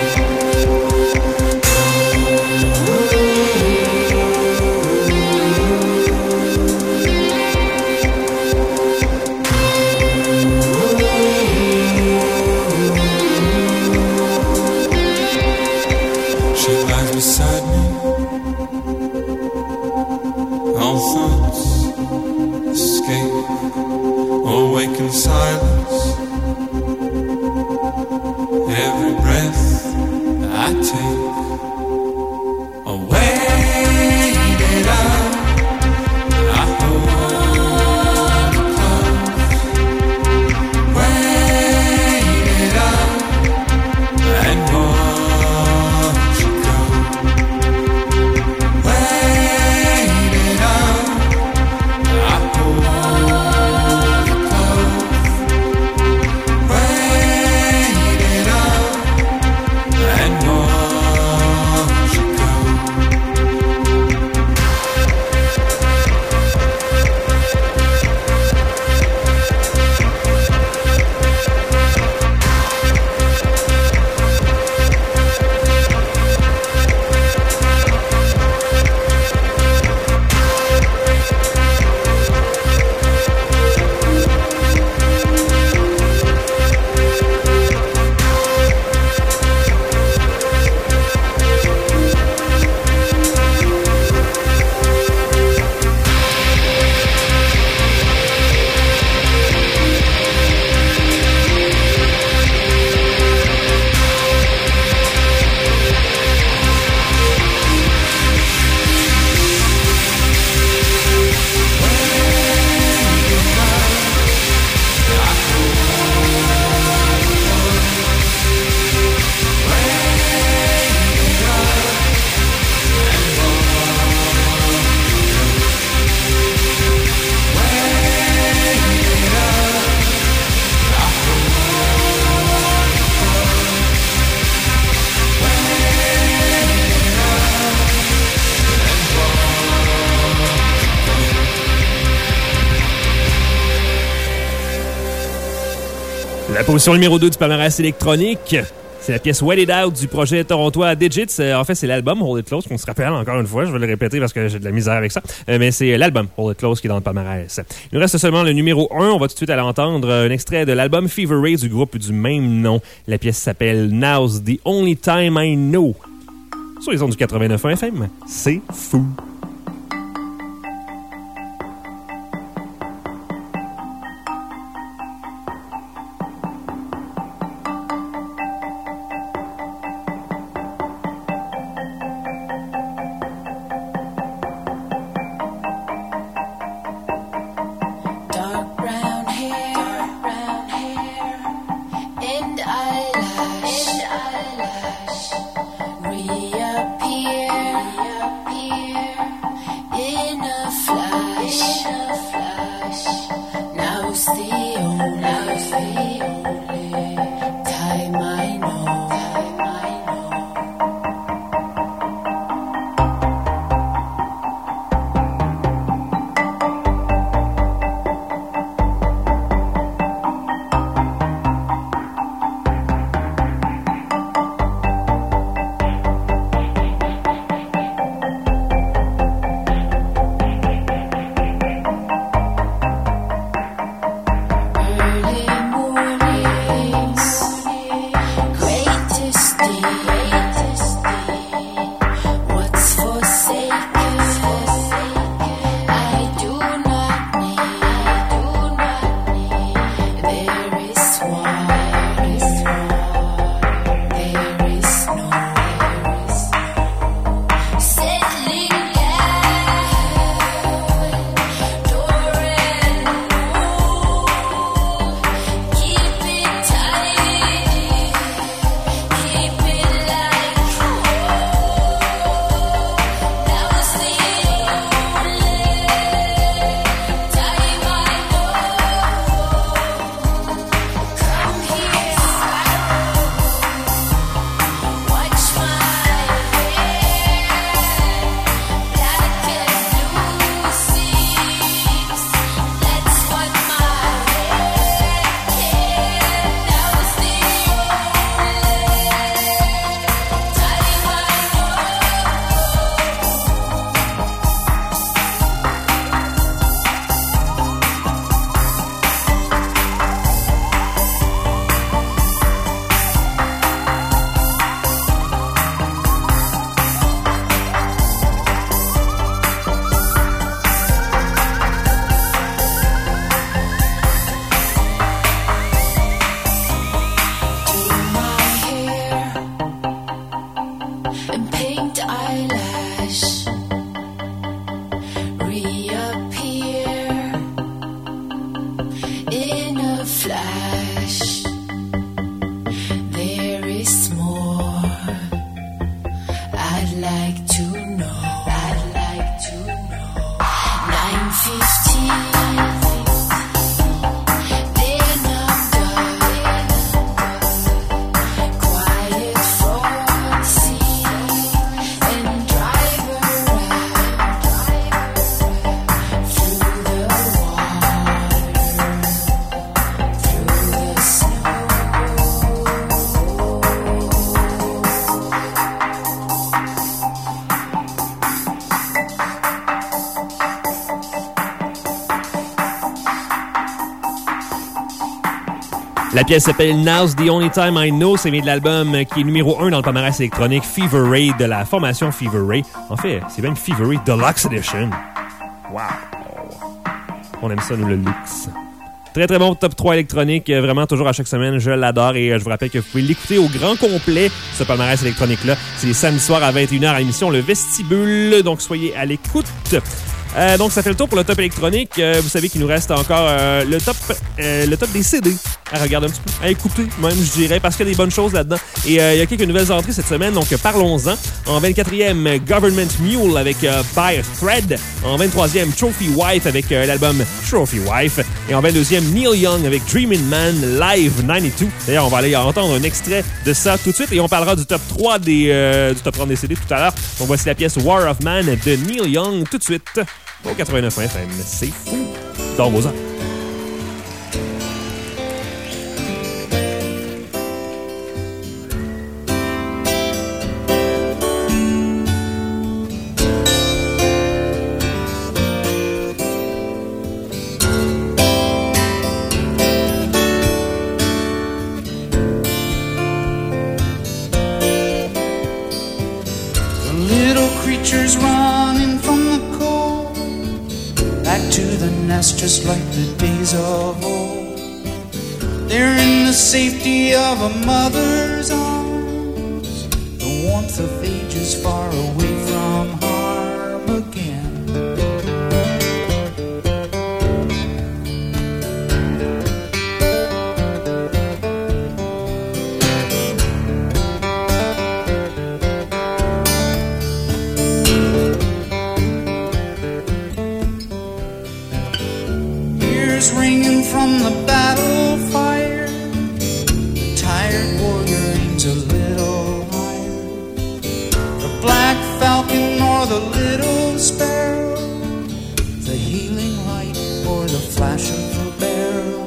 Beside me, all thoughts escape, awake in silence. Every breath I take, I wait it out, I hold it close, wait it out and watch it go. La position numéro 2 du palmarès électronique, C'est la pièce Wet It Out du projet torontois Digits. En fait, c'est l'album Hold It Close qu'on se rappelle encore une fois. Je vais le répéter parce que j'ai de la misère avec ça. Mais c'est l'album Hold It Close qui est dans le palmarès. Il nous reste seulement le numéro 1. On va tout de suite aller entendre un extrait de l'album Fever Ray du groupe du même nom. La pièce s'appelle Now's the Only Time I Know. Sur les ondes du 89.1 FM. C'est fou. La pièce s'appelle Now's the Only Time I Know. C'est de l'album qui est numéro 1 dans le palmarès électronique Fever Ray de la formation Fever Ray. En fait, c'est même Fever Ray Deluxe Edition. Wow! On aime ça, nous, le luxe. Très, très bon top 3 électronique. Vraiment, toujours à chaque semaine, je l'adore. Et je vous rappelle que vous pouvez l'écouter au grand complet, ce palmarès électronique-là. C'est les samedis soirs à 21h à l'émission Le Vestibule. Donc, soyez à l'écoute. Donc, ça fait le tour pour le top électronique. Vous savez qu'il nous reste encore le top des CD à regarder un petit peu, à écouter même, je dirais, parce qu'il y a des bonnes choses là-dedans. Et il y a quelques nouvelles entrées cette semaine, donc parlons-en. En 24e, Government Mule avec By a Thread. En 23e, Trophy Wife avec l'album Trophy Wife. Et en 22e, Neil Young avec Dreamin' Man Live 92. D'ailleurs, on va aller entendre un extrait de ça tout de suite et on parlera du top 3 du top 3 des CD tout à l'heure. Donc voici la pièce War of Man de Neil Young tout de suite au 89 FM. C'est fou dans vos oreilles. creatures running from the cold, back to the nest just like the days of old. They're in the safety of a mother's arms, the warmth of ages far away from harm again. Ringing from the battle fire, the tired warrior aims a little higher. The black falcon or the little sparrow, the healing light or the flash of the barrel.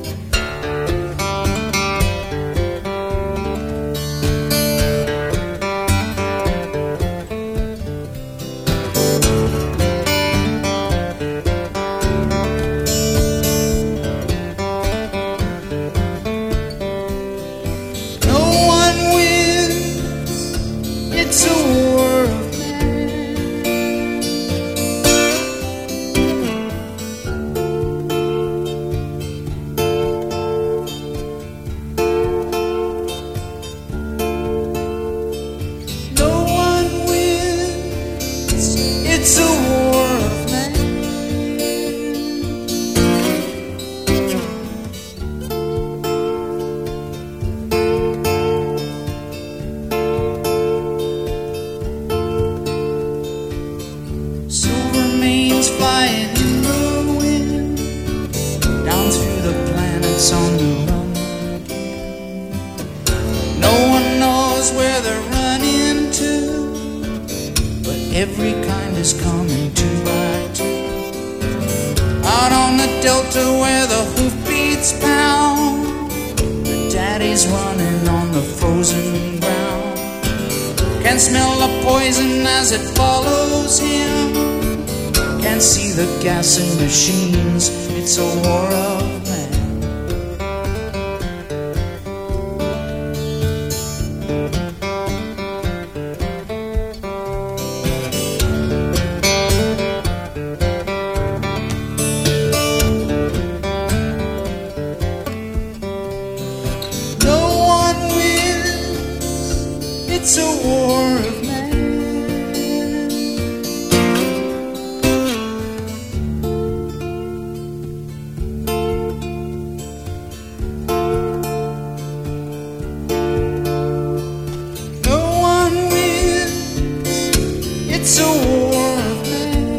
Every kind is coming two by two. Out on the delta where the hoofbeats pound, the daddy's running on the frozen ground. Can smell the poison as it follows him. Can see the gas in machines. It's a war of man. It's a war of man. No one wins. It's a war of man.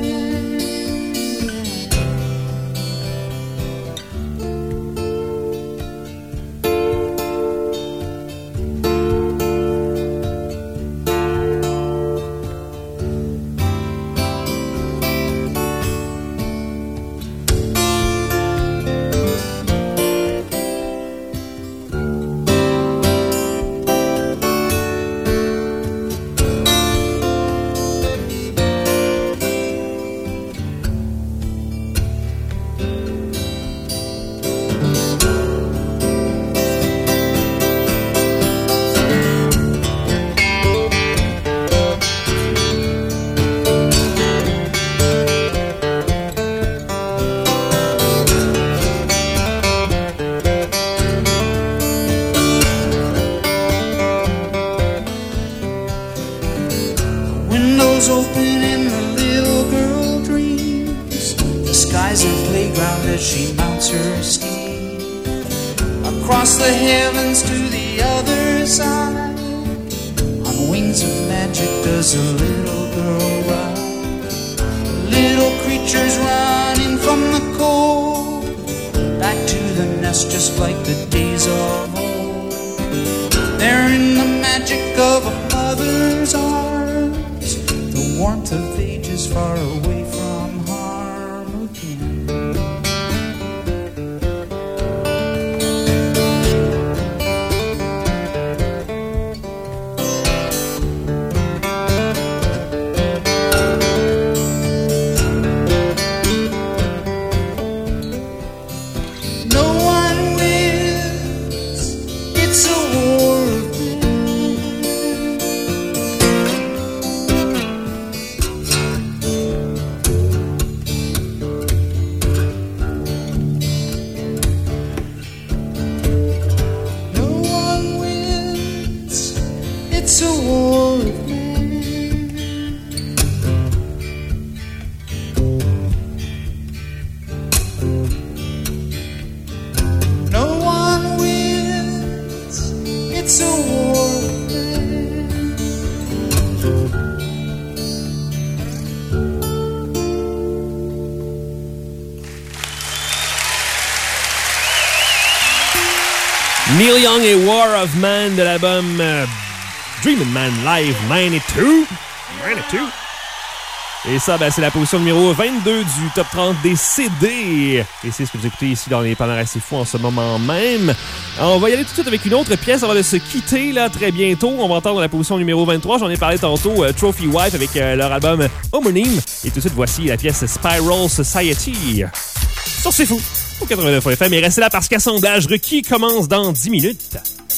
Open and the little girl dreams. The sky's a playground as she mounts her steed. Across the heavens to the other side, on wings of magic does a little girl ride. Little creatures running from the cold, back to the nest just like the days of old. They're in the magic of a mother's arms, the warmth of ages far away from harm again. No one wins. It's a war of men. It's a war of men. No one wins. It's a war of men. Neil Young et War of Man de l'album Dreamin' Man Live 92. Et ça, ben, c'est la position numéro 22 du top 30 des CD. Et c'est ce que vous écoutez ici dans les palmarès C'est Fou en ce moment même. Alors, on va y aller tout de suite avec une autre pièce avant de se quitter là très bientôt. On va entendre la position numéro 23. J'en ai parlé tantôt, Trophy Wife avec leur album homonyme. Et tout de suite, voici la pièce Spiral Society. Sur C'est Fou au 89 FM. Et restez là parce qu'Assemblage requis commence dans 10 minutes.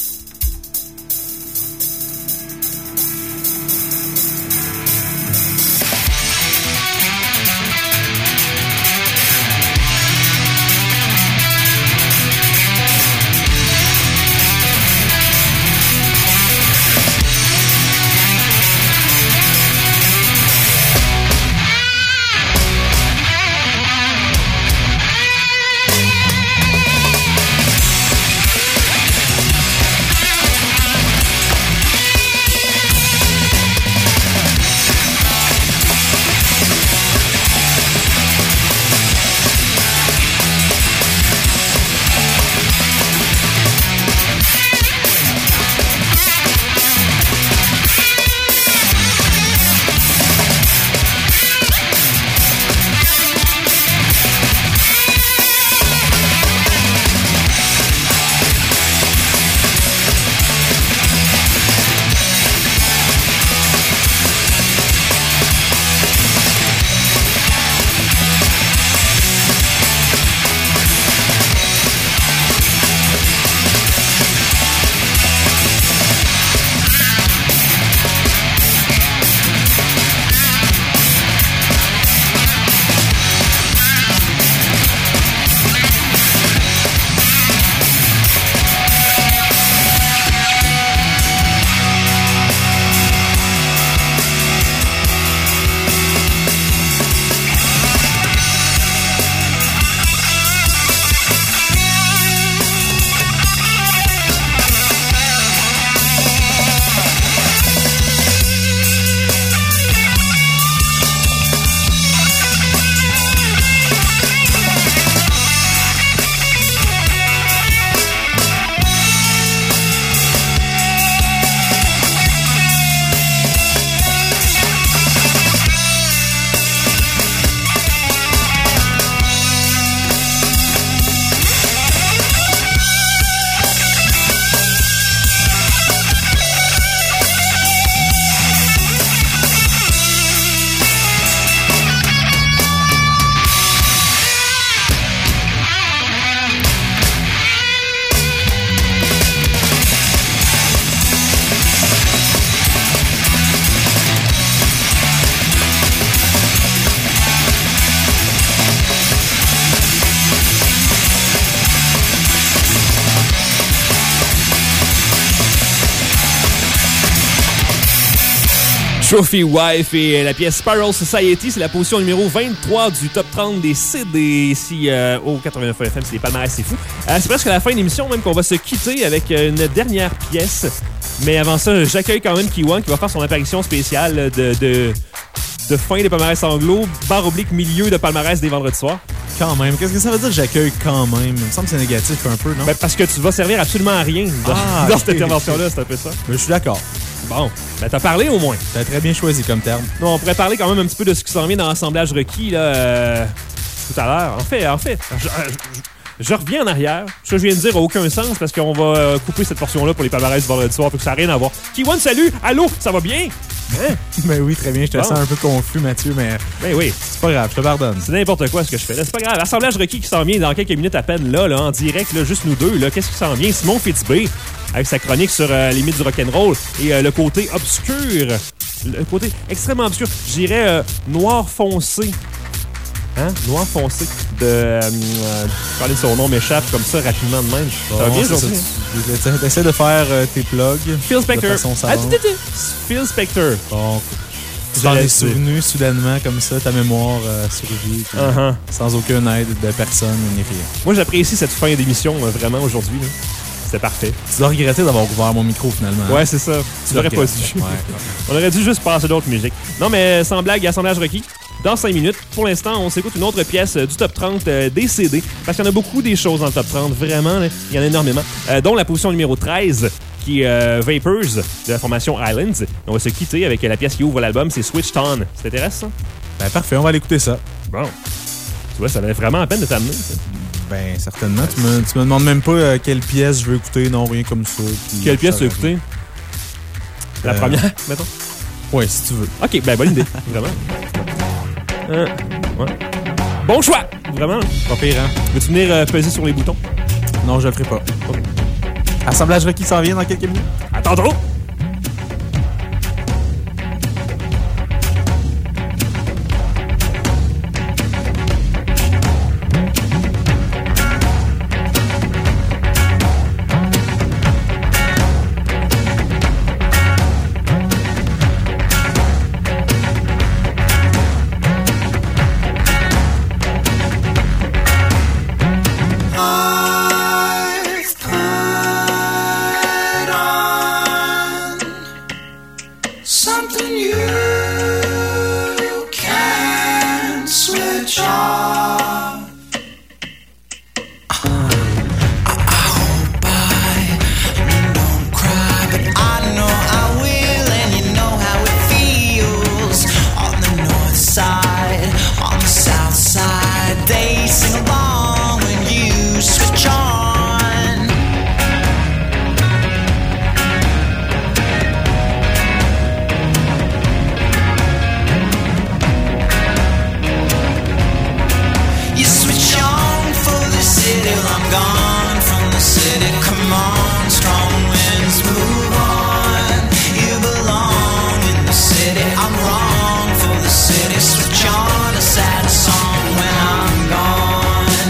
Trophy Wife et la pièce Spiral Society, c'est la position numéro 23 du top 30 des CD ici au 89 FM, c'est les palmarès C'est Fou. C'est presque la fin de l'émission même qu'on va se quitter avec une dernière pièce. Mais avant ça, j'accueille quand même Kiwan qui va faire son apparition spéciale de fin des palmarès anglo, / milieu de palmarès des vendredis soirs. Quand même. Qu'est-ce que ça veut dire j'accueille quand même? Il me semble que c'est négatif un peu, non? Ben, parce que tu vas servir absolument à rien dans cette intervention-là, c'est un peu ça. Ben, je suis d'accord. Bon, ben t'as parlé au moins. T'as très bien choisi comme terme. Non, on pourrait parler quand même un petit peu de ce qui s'en vient dans l'assemblage requis là, tout à l'heure. En fait, je reviens en arrière. Ce que je viens de dire n'a aucun sens parce qu'on va couper cette portion-là pour les palmarès du vendredi soir, puis que ça n'a rien à voir. Kiwan, salut! Allô? Ça va bien? Hein? Ben oui, très bien. Je te sens un peu confus, Mathieu, mais ben oui. C'est pas grave, je te pardonne. C'est n'importe quoi ce que je fais là. C'est pas grave. Assemblage requis qui s'en vient dans quelques minutes à peine là, en direct, là, juste nous deux. Là. Qu'est-ce qui s'en vient? Simon Fitzbé avec sa chronique sur les mythes du rock'n'roll et le côté obscur. Le côté extrêmement obscur. Je dirais noir foncé. Hein? Noir foncé parler de son nom m'échappe comme ça rapidement de même. Ça va bien aujourd'hui. T'essaies de faire tes plugs. Phil Spector. De façon savante. Phil Spector. Bon, j'en ai souvenu soudainement comme ça, ta mémoire survit. Sans aucune aide de personne ni rien. Moi, j'apprécie cette fin d'émission vraiment aujourd'hui. Là. C'était parfait. Tu dois regretter d'avoir ouvert mon micro finalement. Ouais, c'est ça. Tu l'aurais pas dû. Ouais. On aurait dû juste passer d'autres musiques. Non, mais sans blague, assemblage requis. Dans 5 minutes, pour l'instant, on s'écoute une autre pièce du top 30 des CD. Parce qu'il y en a beaucoup des choses dans le top 30. Vraiment, là, il y en a énormément. Dont la position numéro 13, qui est Vapors, de la formation Islands. On va se quitter avec la pièce qui ouvre l'album. C'est Switched On. Ça t'intéresse, ça? Ben parfait, on va aller écouter ça. Bon. Tu vois, ça valait vraiment la peine de t'amener, ça. Ben, certainement. Tu me demandes même pas quelle pièce je veux écouter. Non, rien comme ça. Quelle pièce tu veux écouter? La première, mettons? Oui, si tu veux. OK, ben bonne idée. Vraiment. Ouais. Bon choix! Vraiment. Pas pire, hein? Veux-tu venir peser sur les boutons? Non, je le ferai pas. Okay. Assemblage requis s'en vient dans quelques minutes. Attends trop! I've put on something you can switch off. I hope I don't cry, but I know I will, and you know how it feels. On the north side, on the south side, they sing along when you switch on. You switch on for the city, well, I'm gone from the city. Come on, strong winds move on. You belong in the city, I'm wrong for the city. Switch on a sad song when I'm gone.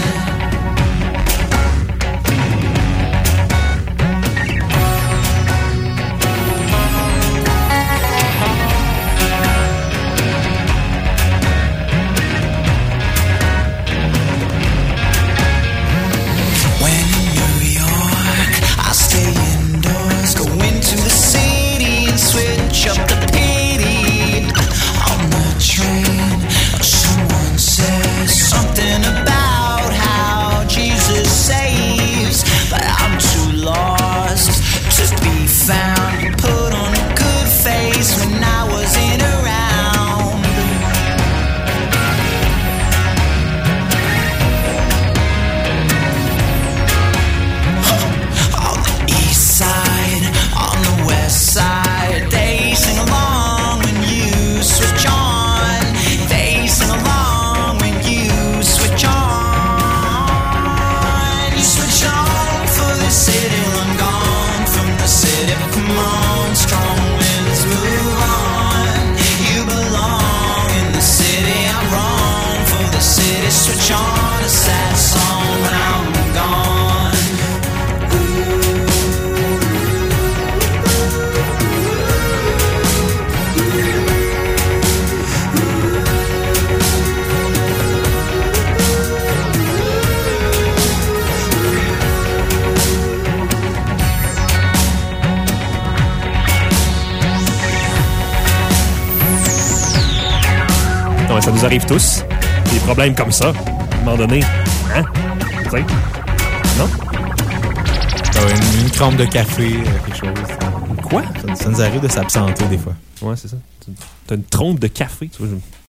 When in New York, I stay indoors, go into the city and switch up the pity. On the train, someone says something about how Jesus saves, but I'm too lost to be found. Put on a good face when I wasn't around. On the east side, on the west side, they sing along when you switch on. They sing along when you switch on. You switch on for the city, well, I'm gone from the city. Come on, strong winds move on. You belong in the city, I'm wrong for the city. Switch on a sad song when I'm gone. Non, mais ça nous arrive tous. Des problèmes comme ça. À un moment donné. Hein? Tu sais? Non? Une crampe de café, quelque chose. Quoi? Ça nous arrive de s'absenter des fois. Ouais, c'est ça. T'as une trompe de café. Tu vois,